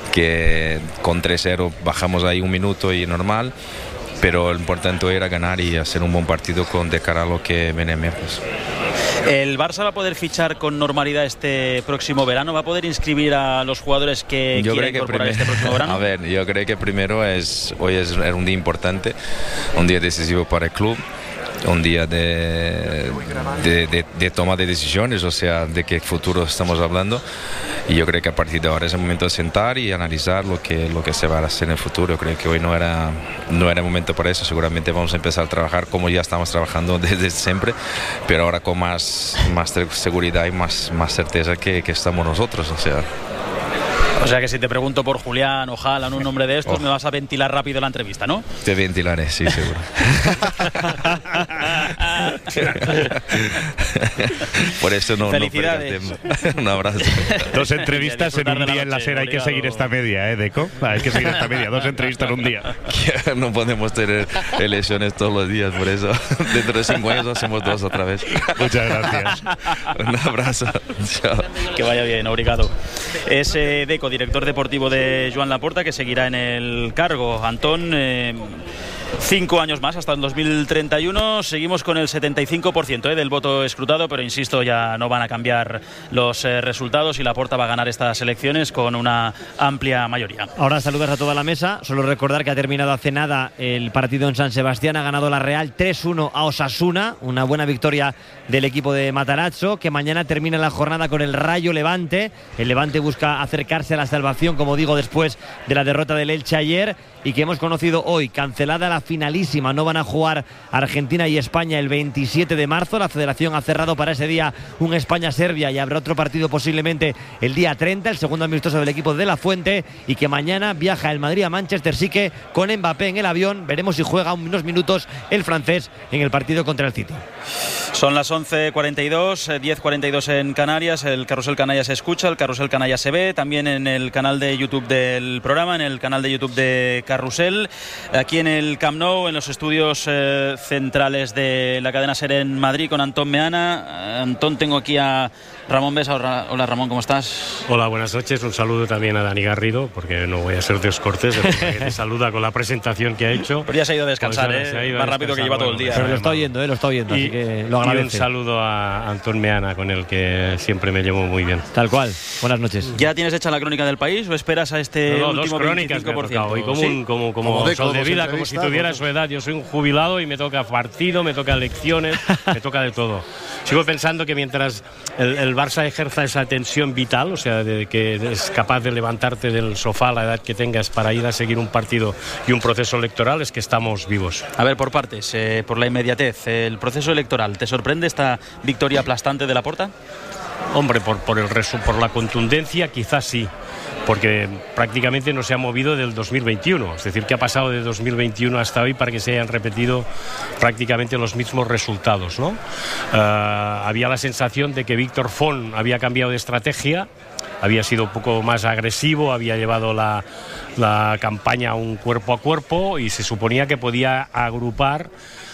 que con tres cero bajamos ahí un minuto y normal, pero lo importante era ganar y hacer un buen partido con de cara a lo que viene miércoles. ¿El Barça va a poder fichar con normalidad este próximo verano? ¿Va a poder inscribir a los jugadores que yo quieren incorporar primer, este próximo verano? A ver, yo creo que primero es hoy es un día importante, un día decisivo para el club, un día de, de, de, de toma de decisiones, o sea, de qué futuro estamos hablando, y yo creo que a partir de ahora es el momento de sentar y analizar lo que, lo que se va a hacer en el futuro. Creo que hoy no era, no era el momento para eso, seguramente vamos a empezar a trabajar como ya estamos trabajando desde siempre, pero ahora con más, más seguridad y más, más certeza que, que estamos nosotros, o sea... O sea que si te pregunto por Julián o Haaland, un nombre de estos, oh. me vas a ventilar rápido la entrevista, ¿no? Te ventilaré, sí, seguro. Por eso no... Felicidades. No un abrazo. Dos entrevistas en un día en la SER. Hay que seguir esta media, ¿eh, Deco? Hay que seguir esta media. Dos entrevistas en un día. No podemos tener elecciones todos los días, por eso dentro de cinco años hacemos dos otra vez. Muchas gracias. Un abrazo. Chao. Que vaya bien, obrigado. Es eh, Deco, director deportivo de Joan Laporta, que seguirá en el cargo. Antón, eh, cinco años más, hasta el dos mil treinta y uno. Seguimos con el setenta y cinco por ciento eh, del voto escrutado, pero insisto, ya no van a cambiar los eh, resultados y Laporta va a ganar estas elecciones con una amplia mayoría. Ahora saludas a toda la mesa. Solo recordar que ha terminado hace nada el partido en San Sebastián. Ha ganado la Real tres uno a Osasuna. Una buena victoria del equipo de Matarazzo, que mañana termina la jornada con el Rayo Levante. El Levante busca acercarse a la salvación, como digo, después de la derrota del Elche ayer, y que hemos conocido hoy, cancelada la finalísima. No van a jugar Argentina y España el veintisiete de marzo. La federación ha cerrado para ese día un España-Serbia, y habrá otro partido posiblemente el día treinta, el segundo amistoso del equipo de La Fuente, y que mañana viaja el Madrid a Manchester, sí que con Mbappé en el avión. Veremos si juega unos minutos el francés en el partido contra el City. Son las once cuarenta y dos, diez cuarenta y dos en Canarias. El Carrusel Canalla se escucha, el Carrusel Canalla se ve también en el canal de YouTube del programa, en el canal de YouTube de Carrusel, aquí en el Camp Nou, en los estudios eh, centrales de la cadena SER en Madrid, con Antón Meana. Antón, tengo aquí a Ramón Besa. Hola Ramón, ¿cómo estás? Hola, buenas noches. Un saludo también a Dani Garrido, porque no voy a ser descortés, que te saluda con la presentación que ha hecho. Pero ya se ha ido a descansar, pues, ¿eh? Más rápido que lleva todo el día. Pero lo está oyendo, ¿eh? Lo está oyendo, y, así que lo agradece. Y un saludo a Antón Meana, con el que siempre me llevo muy bien. Tal cual. Buenas noches. ¿Ya tienes hecha la crónica del país o esperas a este no, no, último dos crónicas veinticinco por ciento? Y como, ¿Sí? un, como, como, como sol de vida, como si tuviera su edad. Yo soy un jubilado y me toca partido, me toca lecciones, me toca de todo. Sigo pensando que mientras el, el Barça ejerza esa tensión vital, o sea, de que es capaz de levantarte del sofá a la edad que tengas para ir a seguir un partido y un proceso electoral, es que estamos vivos. A ver, por partes, eh, por la inmediatez, el proceso electoral, ¿te sorprende esta victoria aplastante de Laporta? Hombre, por, por, el resu- por la contundencia quizás sí, porque prácticamente no se ha movido del dos mil veintiuno, es decir, que ha pasado de dos mil veintiuno hasta hoy para que se hayan repetido prácticamente los mismos resultados, ¿no? Uh, había la sensación de que Víctor Font había cambiado de estrategia, había sido un poco más agresivo, había llevado la, la campaña a un cuerpo a cuerpo y se suponía que podía agrupar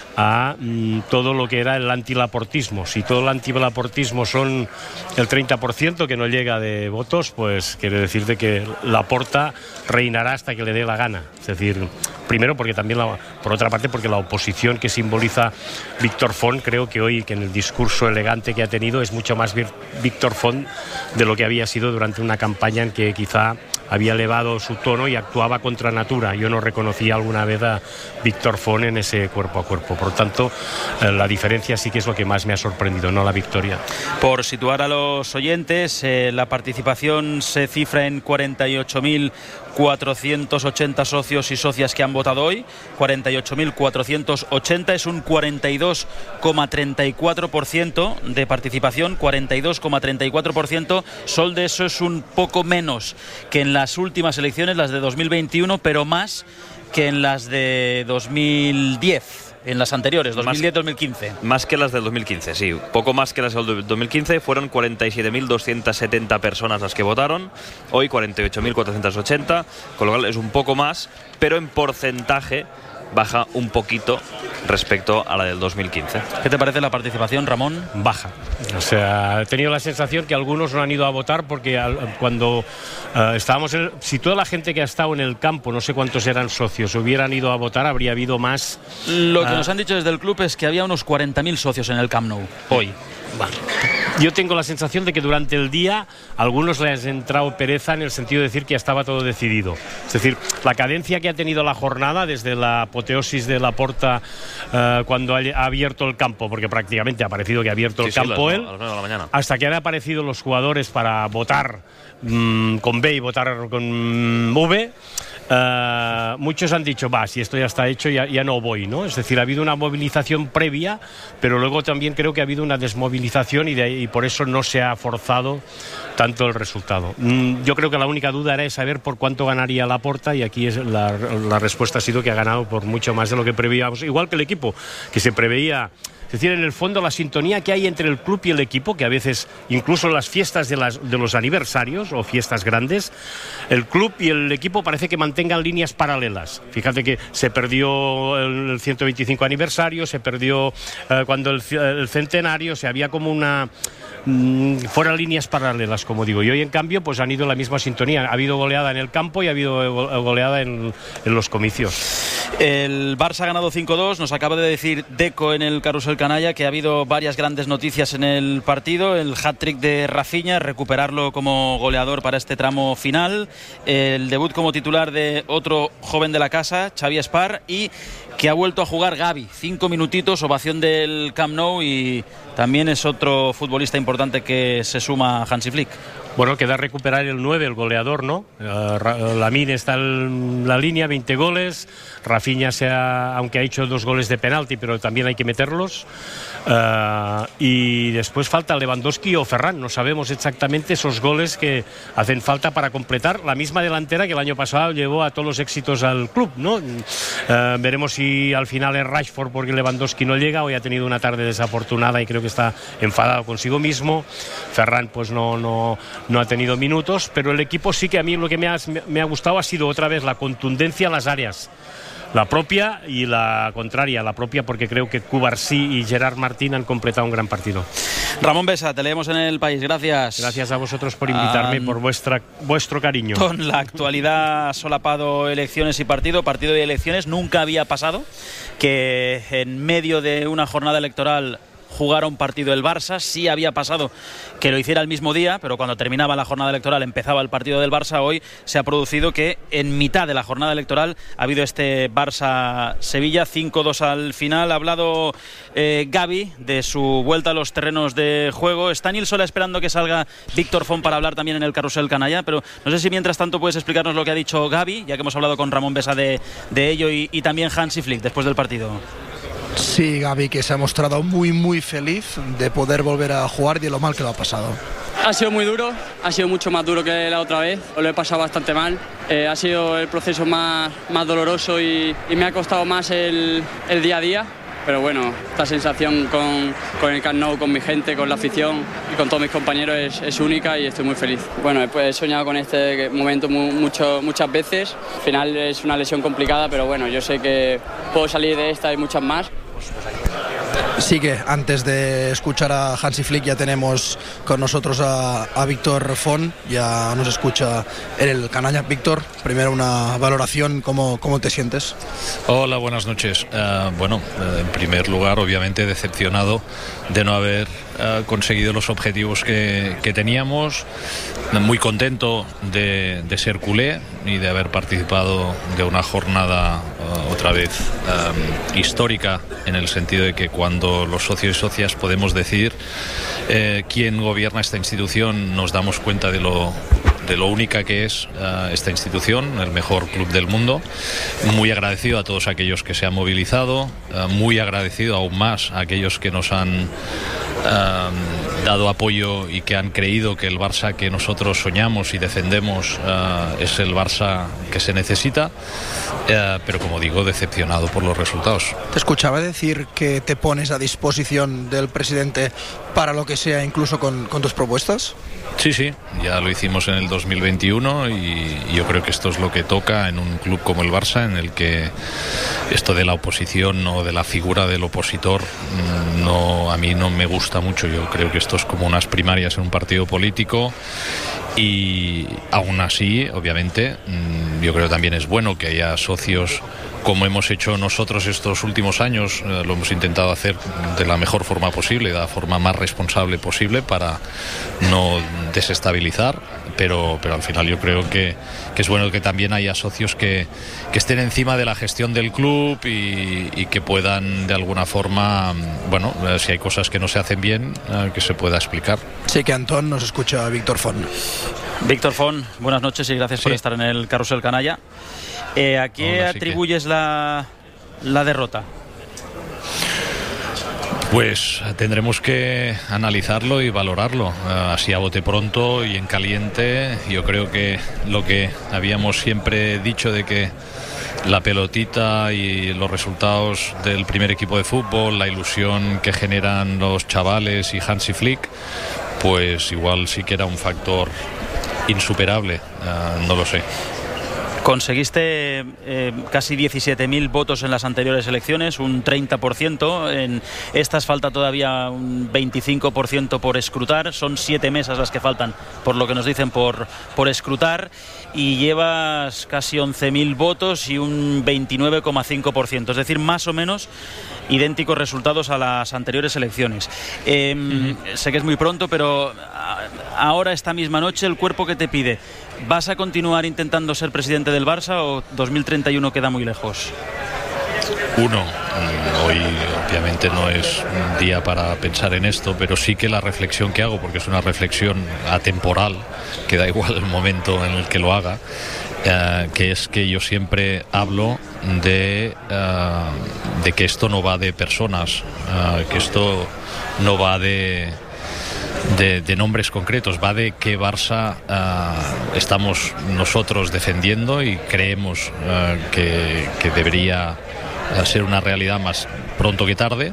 a mm, todo lo que era el antilaportismo. Si todo el antilaportismo son el treinta por ciento que no llega de votos, pues quiere decir de que Laporta reinará hasta que le dé la gana. Es decir, primero porque también, la, por otra parte, porque la oposición que simboliza Víctor Font, creo que hoy, que en el discurso elegante que ha tenido, es mucho más Víctor Font de lo que había sido durante una campaña en que quizá había elevado su tono y actuaba contra natura. Yo no reconocía alguna vez a Víctor Font en ese cuerpo a cuerpo. Por tanto, eh, la diferencia sí que es lo que más me ha sorprendido, no la victoria. Por situar a los oyentes, eh, la participación se cifra en cuarenta y ocho mil cuatrocientos ochenta socios y socias que han votado hoy. cuarenta y ocho mil cuatrocientos ochenta es un cuarenta y dos coma treinta y cuatro por ciento de participación. cuarenta y dos coma treinta y cuatro por ciento. Sol de eso es un poco menos que en las últimas elecciones, las de dos mil veintiuno, pero más que en las de dos mil diez. En las anteriores, dos mil diez dos mil quince. Más que las del dos mil quince, sí. Poco más que las del dos mil quince. Fueron cuarenta y siete mil doscientas setenta personas las que votaron. Hoy cuarenta y ocho mil cuatrocientos ochenta. Con lo cual es un poco más, pero en porcentaje baja un poquito respecto a la del dos mil quince. ¿Qué te parece la participación, Ramón? Baja. O sea, he tenido la sensación que algunos no han ido a votar porque al, cuando uh, estábamos en el, si toda la gente que ha estado en el campo, no sé cuántos eran socios, hubieran ido a votar, habría habido más. Lo que uh, nos han dicho desde el club es que había unos cuarenta mil socios en el Camp Nou hoy. Vale. Yo tengo la sensación de que durante el día a algunos les ha entrado pereza en el sentido de decir que ya estaba todo decidido. Es decir, la cadencia que ha tenido la jornada desde la apoteosis de Laporta uh, cuando ha abierto el campo, porque prácticamente ha parecido que ha abierto sí, el sí, campo las, él, a las nueve de la mañana. Hasta que han aparecido los jugadores para votar mmm, con B y votar con V. Uh, muchos han dicho, va, si esto ya está hecho, ya, ya no voy, ¿no? Es decir, ha habido una movilización previa, pero luego también creo que ha habido una desmovilización y, de, y por eso no se ha forzado tanto el resultado. Mm, yo creo que la única duda era saber por cuánto ganaría Laporta y aquí es la, la respuesta ha sido que ha ganado por mucho más de lo que preveíamos, igual que el equipo, que se preveía. Es decir, en el fondo la sintonía que hay entre el club y el equipo, que a veces, incluso en las fiestas de, las, de los aniversarios o fiestas grandes, el club y el equipo parece que mantengan líneas paralelas. Fíjate que se perdió el ciento veinticinco aniversario, se perdió eh, cuando el, el centenario, se había como una... Mmm, fuera líneas paralelas, como digo. Y hoy, en cambio, pues han ido en la misma sintonía. Ha habido goleada en el campo y ha habido goleada en, en los comicios. El Barça ha ganado cinco dos. Nos acaba de decir Deco en el Carrusel Canalla que ha habido varias grandes noticias en el partido. El hat-trick de Rafinha, recuperarlo como goleador para este tramo final. El debut como titular de otro joven de la casa, Xavi Espar, y que ha vuelto a jugar Gavi. Cinco minutitos, ovación del Camp Nou, y también es otro futbolista importante que se suma a Hansi Flick. Bueno, queda recuperar el nueve, el goleador, ¿no? Uh, Lamine está en la línea, veinte goles. Rafinha, se ha, aunque ha hecho dos goles de penalti, pero también hay que meterlos. Uh, y después falta Lewandowski o Ferran. No sabemos exactamente esos goles que hacen falta para completar la misma delantera que el año pasado llevó a todos los éxitos al club, ¿no? Uh, veremos si al final es Rashford porque Lewandowski no llega. Hoy ha tenido una tarde desafortunada y creo que está enfadado consigo mismo. Ferran, pues no... no no ha tenido minutos, pero el equipo sí que a mí lo que me ha, me ha gustado ha sido otra vez la contundencia en las áreas, la propia y la contraria. La propia porque creo que Cubarsí y Gerard Martín han completado un gran partido. Ramón Besa, te leemos en El País, gracias. Gracias a vosotros por invitarme, um, por vuestra, vuestro cariño. Con la actualidad solapado elecciones y partido, partido y elecciones, nunca había pasado que en medio de una jornada electoral jugara un partido el Barça. Sí había pasado que lo hiciera el mismo día, pero cuando terminaba la jornada electoral empezaba el partido del Barça. Hoy se ha producido que en mitad de la jornada electoral ha habido este Barça-Sevilla, cinco dos al final. Ha hablado eh, Gavi de su vuelta a los terrenos de juego. Está Nil Sola esperando que salga Víctor Font para hablar también en el Carrusel Canalla, pero no sé si mientras tanto puedes explicarnos lo que ha dicho Gavi, ya que hemos hablado con Ramón Besa de, de ello, y, y también Hansi Flick después del partido. Sí, Gavi, que se ha mostrado muy muy feliz de poder volver a jugar y de lo mal que lo ha pasado. Ha sido muy duro, ha sido mucho más duro que la otra vez, lo he pasado bastante mal, eh, ha sido el proceso más, más doloroso y, y me ha costado más el, el día a día, pero bueno, esta sensación con, con el Camp Nou, con mi gente, con la afición y con todos mis compañeros es, es única y estoy muy feliz. Bueno, pues he soñado con este momento mu, mucho, muchas veces, al final es una lesión complicada, pero bueno, yo sé que puedo salir de esta y muchas más. Sí, que antes de escuchar a Hansi Flick ya tenemos con nosotros a, a Víctor Font, ya nos escucha en el canalla. Víctor, primero una valoración, ¿cómo, cómo te sientes? Hola, buenas noches. Uh, bueno, uh, en primer lugar, obviamente decepcionado de no haber uh, conseguido los objetivos que, que teníamos, muy contento de, de ser culé y de haber participado de una jornada uh, otra vez um, histórica, en el sentido de que cuando los socios y socias podemos decir eh, quién gobierna esta institución, nos damos cuenta de lo de lo única que es uh, esta institución, el mejor club del mundo. Muy agradecido a todos aquellos que se han movilizado, uh, muy agradecido aún más a aquellos que nos han uh, dado apoyo y que han creído que el Barça que nosotros soñamos y defendemos uh, es el Barça que se necesita, uh, pero como digo, decepcionado por los resultados. Te escuchaba decir que te pones a disposición del presidente para lo que sea, incluso con, con tus propuestas. Sí, sí, ya lo hicimos en el dos mil veintiuno y yo creo que esto es lo que toca en un club como el Barça, en el que esto de la oposición o de la figura del opositor no, a mí no me gusta mucho. Yo creo que esto es como unas primarias en un partido político y aún así, obviamente, yo creo que también es bueno que haya socios, como hemos hecho nosotros estos últimos años, eh, lo hemos intentado hacer de la mejor forma posible, de la forma más responsable posible para no desestabilizar, pero, pero al final yo creo que, que es bueno que también haya socios que, que estén encima de la gestión del club y, y que puedan de alguna forma, bueno, eh, si hay cosas que no se hacen bien, eh, que se pueda explicar. Sí, que Antón nos escucha Víctor Font. Víctor Font, buenas noches y gracias sí. por estar en el Carrusel Canalla. Eh, ¿A qué Hola, atribuyes que... la, la derrota? Pues tendremos que analizarlo y valorarlo, uh, así a bote pronto y en caliente. Yo creo que lo que habíamos siempre dicho de que la pelotita y los resultados del primer equipo de fútbol, la ilusión que generan los chavales y Hansi Flick, pues igual sí que era un factor insuperable, uh, no lo sé. Conseguiste eh, casi diecisiete mil votos en las anteriores elecciones, un treinta por ciento. En estas falta todavía un veinticinco por ciento por escrutar. Son siete mesas las que faltan, por lo que nos dicen, por, por escrutar. Y llevas casi once mil votos y un veintinueve coma cinco por ciento. Es decir, más o menos idénticos resultados a las anteriores elecciones. Eh, uh-huh. Sé que es muy pronto, pero ahora, esta misma noche, el cuerpo que te pide, ¿vas a continuar intentando ser presidente del Barça o dos mil treinta y uno queda muy lejos? Uno, hoy obviamente no es un día para pensar en esto, pero sí que la reflexión que hago, porque es una reflexión atemporal, que da igual el momento en el que lo haga, eh, que es que yo siempre hablo de, eh, de que esto no va de personas, eh, que esto no va de... De, de nombres concretos, va de qué Barça uh, estamos nosotros defendiendo y creemos uh, que, que debería uh, ser una realidad más pronto que tarde.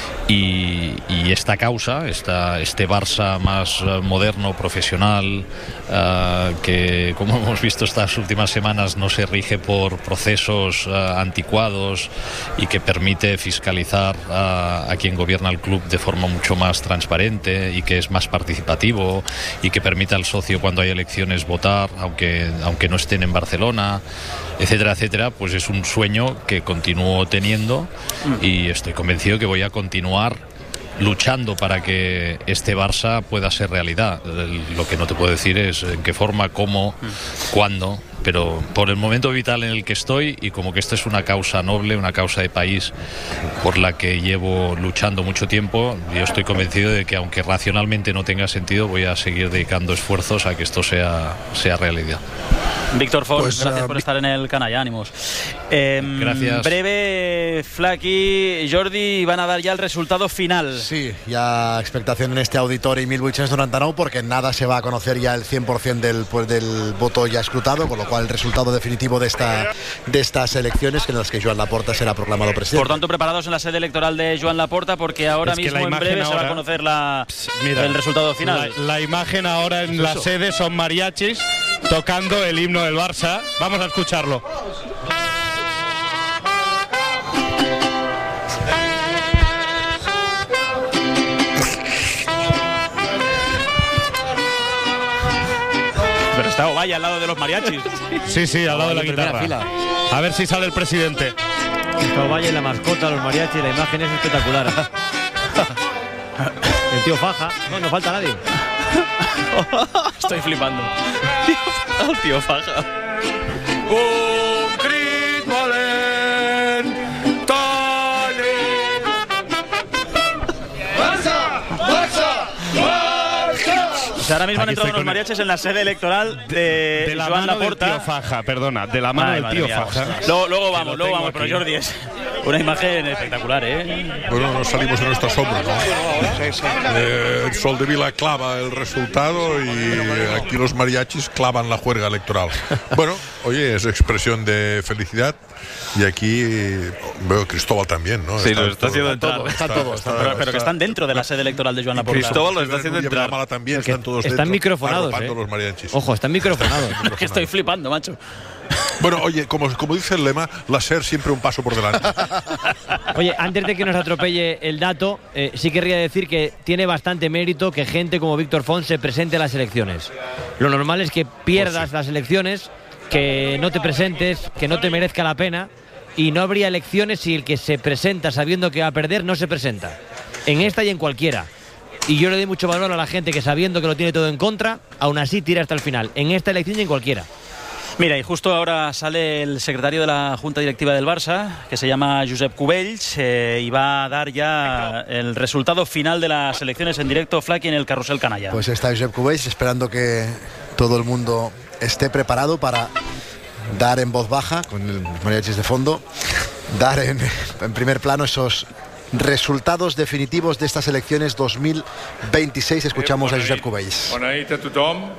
Y, y esta causa, esta, este Barça más uh, moderno, profesional, uh, que como hemos visto estas últimas semanas no se rige por procesos uh, anticuados y que permite fiscalizar uh, a quien gobierna el club de forma mucho más transparente y que es más participativo y que permite al socio cuando hay elecciones votar aunque, aunque no estén en Barcelona, etcétera, etcétera, pues es un sueño que continúo teniendo y estoy convencido que voy a continuar luchando para que este Barça pueda ser realidad. Lo que no te puedo decir es en qué forma, cómo, cuándo, pero por el momento vital en el que estoy y como que esta es una causa noble, una causa de país por la que llevo luchando mucho tiempo, yo estoy convencido de que aunque racionalmente no tenga sentido, voy a seguir dedicando esfuerzos a que esto sea, sea realidad. Víctor Font, pues, gracias uh, por estar en el canal, ánimos. Eh, Gracias. Breve, Flaky, Jordi, van a dar ya el resultado final. Sí, ya expectación en este Auditori mil vuit-cents noranta-nou porque nada se va a conocer ya el cien por ciento del, pues, del voto ya escrutado, con lo cual el resultado definitivo de, esta, de estas elecciones en las que Joan Laporta será proclamado presidente. Por tanto, preparados en la sede electoral de Joan Laporta porque ahora Es que mismo la en breve imagen se va a ahora- conocer la, Mira, el resultado final. La, la imagen ahora en la sede son mariachis tocando el himno del Barça. Vamos a escucharlo. Pero está Ovalle al lado de los mariachis. Sí, sí, al lado de la Ovalle, primera guitarra. fila. A ver si sale el presidente. Está Ovalle, la mascota, los mariachis, la imagen es espectacular. El tío Faja, no, no falta nadie. Estoy flipando. El tío Faja. Un crit valent, Toni! Barça! Barça! Barça! O sea, ahora mismo han Aquí entrado estoy unos con- mariachis en la sede electoral de, De la Joan mano del Laporta. tío Faja, perdona, de la mano Ay, del madre tío mía, Faja. ostras. Luego, luego Que vamos, lo luego tengo vamos, pero aquí. Jordi es una imagen espectacular, ¿eh? Bueno, nos salimos de nuestra sombra, ¿no? Eh, el Sol de Vila clava el resultado y eh, aquí los mariachis clavan la juerga electoral. Bueno, oye, es expresión de felicidad y aquí eh, veo Cristóbal también, ¿no? Sí, nos está todo- haciendo entrar. Todo, está- todo, está- pero, pero que está- están dentro de la sede electoral de Joan Laporta. Cristóbal lo está haciendo Núñez entrar. Vilamala también, Que están todos están dentro, microfonados, arropando ¿eh? los mariachis. Ojo, están microfonados. Que estoy flipando, macho. Bueno, oye, como, como dice el lema, la SER siempre un paso por delante. Oye, antes de que nos atropelle el dato, eh, sí querría decir que tiene bastante mérito que gente como Víctor Font se presente a las elecciones. Lo normal es que pierdas las elecciones, que no te presentes, que no te merezca la pena, y no habría elecciones si el que se presenta sabiendo que va a perder no se presenta. En esta y en cualquiera. Y yo le doy mucho valor a la gente que sabiendo que lo tiene todo en contra, aún así tira hasta el final. En esta elección y en cualquiera. Mira, y justo ahora sale el secretario de la Junta Directiva del Barça, que se llama Josep Cubells, eh, y va a dar ya el resultado final de las elecciones en directo, Flaky, en el Carrusel Canalla. Pues está Josep Cubells esperando que todo el mundo esté preparado para dar en voz baja, con el mariachis de fondo, dar en, en primer plano esos resultados definitivos de estas elecciones dos mil veintiséis. Escuchamos a Josep Cubells. Bona nit a tothom.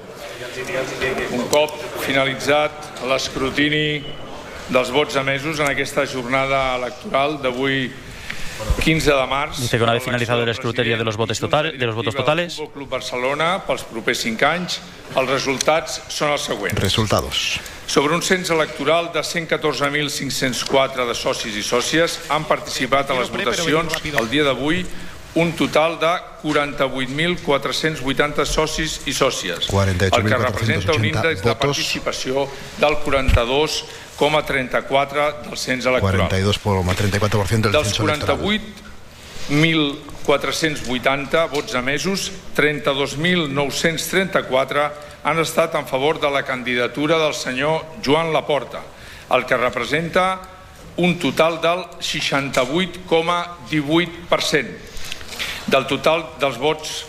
Un cop finalitzat l'escrutini dels vots emesos en aquesta jornada electoral d'avui quinze de març. Dice que una vez finalizado el escrutinio de los votos totales, de los votos totales, Futbol Club Barcelona pels propers cinc anys, els resultats són els següents. Resultados. Sobre un cens electoral de cent catorze mil cinc-cents quatre de socis i sòcies han participat a les votacions el dia d'avui un total de quaranta-vuit mil quatre-cents vuitanta socis i sòcies, quaranta-ocho el mil que representa un cuatrocientos ochenta índex de votos. participació del quaranta-dos coma trenta-quatre del cens electoral. cuarenta y dos coma treinta y cuatro por ciento del Dels censo electoral. quaranta-vuit mil quatre-cents vuitanta vots emesos, trenta-dos mil nou-cents trenta-quatre han estat en favor de la candidatura del senyor Joan Laporta, el que representa un total del seixanta-vuit coma divuit per cent. Del total dels vots,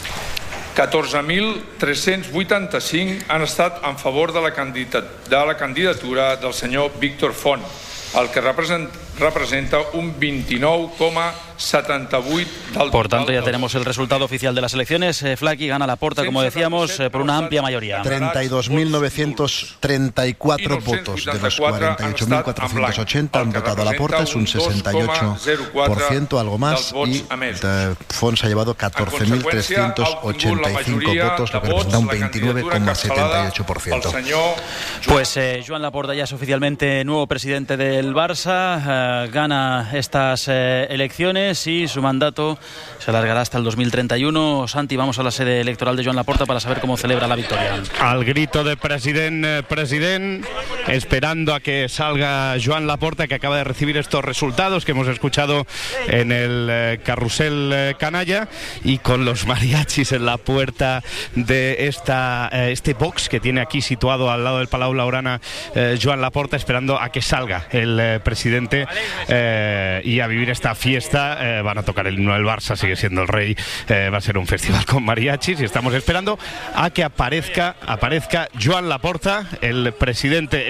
catorze mil tres-cents vuitanta-cinc han estat en favor de la, de la candidatura del senyor Víctor Font, el que represent, representa un vint-i-nou coma setanta-vuit del por total tanto ya dels tenemos el resultado oficial de las elecciones. Eh, Flaky gana Laporta, como decíamos, eh, por una amplia mayoría. treinta y dos mil novecientos treinta y cuatro votos de los cuarenta y ocho mil cuatrocientos ochenta han votado a Laporta, es un sesenta y ocho por ciento, algo más, y de Font se ha llevado catorce mil trescientos ochenta y cinco votos, lo que representa un veintinueve coma setenta y ocho por ciento. Pues eh, Joan Laporta ya es oficialmente nuevo presidente del Barça, eh, gana estas eh, elecciones y su mandato se alargará hasta el dos mil treinta y uno. Santi, vamos a la sede electoral de Joan Laporta para saber cómo celebra la victoria. Al grito de presidente, presidente, esperando a que salga Joan Laporta, que acaba de recibir estos resultados que hemos escuchado en el eh, carrusel eh, canalla, y con los mariachis en la puerta de esta eh, este box que tiene aquí situado al lado del Palau Blaugrana eh, Joan Laporta, esperando a que salga el eh, presidente eh, y a vivir esta fiesta. Eh, van a tocar el himno del Barça, sigue siendo el rey, eh, va a ser un festival con mariachis y estamos esperando a que aparezca aparezca Joan Laporta, el presidente electo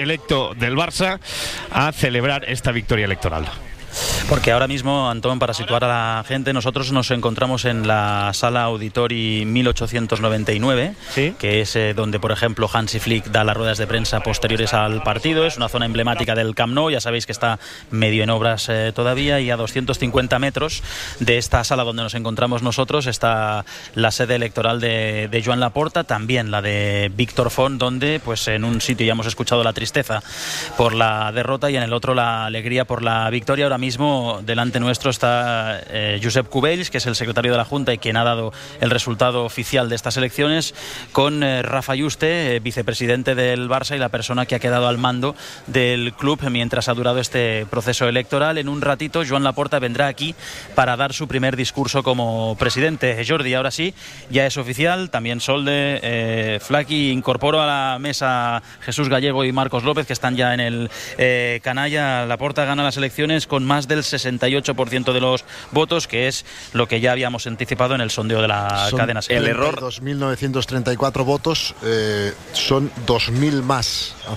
electo del Barça a celebrar esta victoria electoral. Porque ahora mismo, Antón, para situar a la gente, nosotros nos encontramos en la sala Auditori mil ochocientos noventa y nueve, ¿sí?, que es eh, donde, por ejemplo, Hansi Flick da las ruedas de prensa posteriores al partido. Es una zona emblemática del Camp Nou, ya sabéis que está medio en obras eh, todavía, y a doscientos cincuenta metros de esta sala donde nos encontramos nosotros está la sede electoral de, de Joan Laporta, también la de Víctor Font, donde pues en un sitio ya hemos escuchado la tristeza por la derrota y en el otro la alegría por la victoria. Ahora mismo delante nuestro está eh, Josep Cubells, que es el secretario de la Junta y quien ha dado el resultado oficial de estas elecciones, con eh, Rafa Yuste, eh, vicepresidente del Barça y la persona que ha quedado al mando del club mientras ha durado este proceso electoral. En un ratito Joan Laporta vendrá aquí para dar su primer discurso como presidente. Jordi, ahora sí, ya es oficial. También Solde, eh, Flaqui, incorporo a la mesa Jesús Gallego y Marcos López, que están ya en el eh, canalla. Laporta gana las elecciones con más del sesenta y ocho por ciento de los votos, que es lo que ya habíamos anticipado en el sondeo de la son cadena SER. El error, dos mil novecientos treinta y cuatro votos, eh, son dos mil más a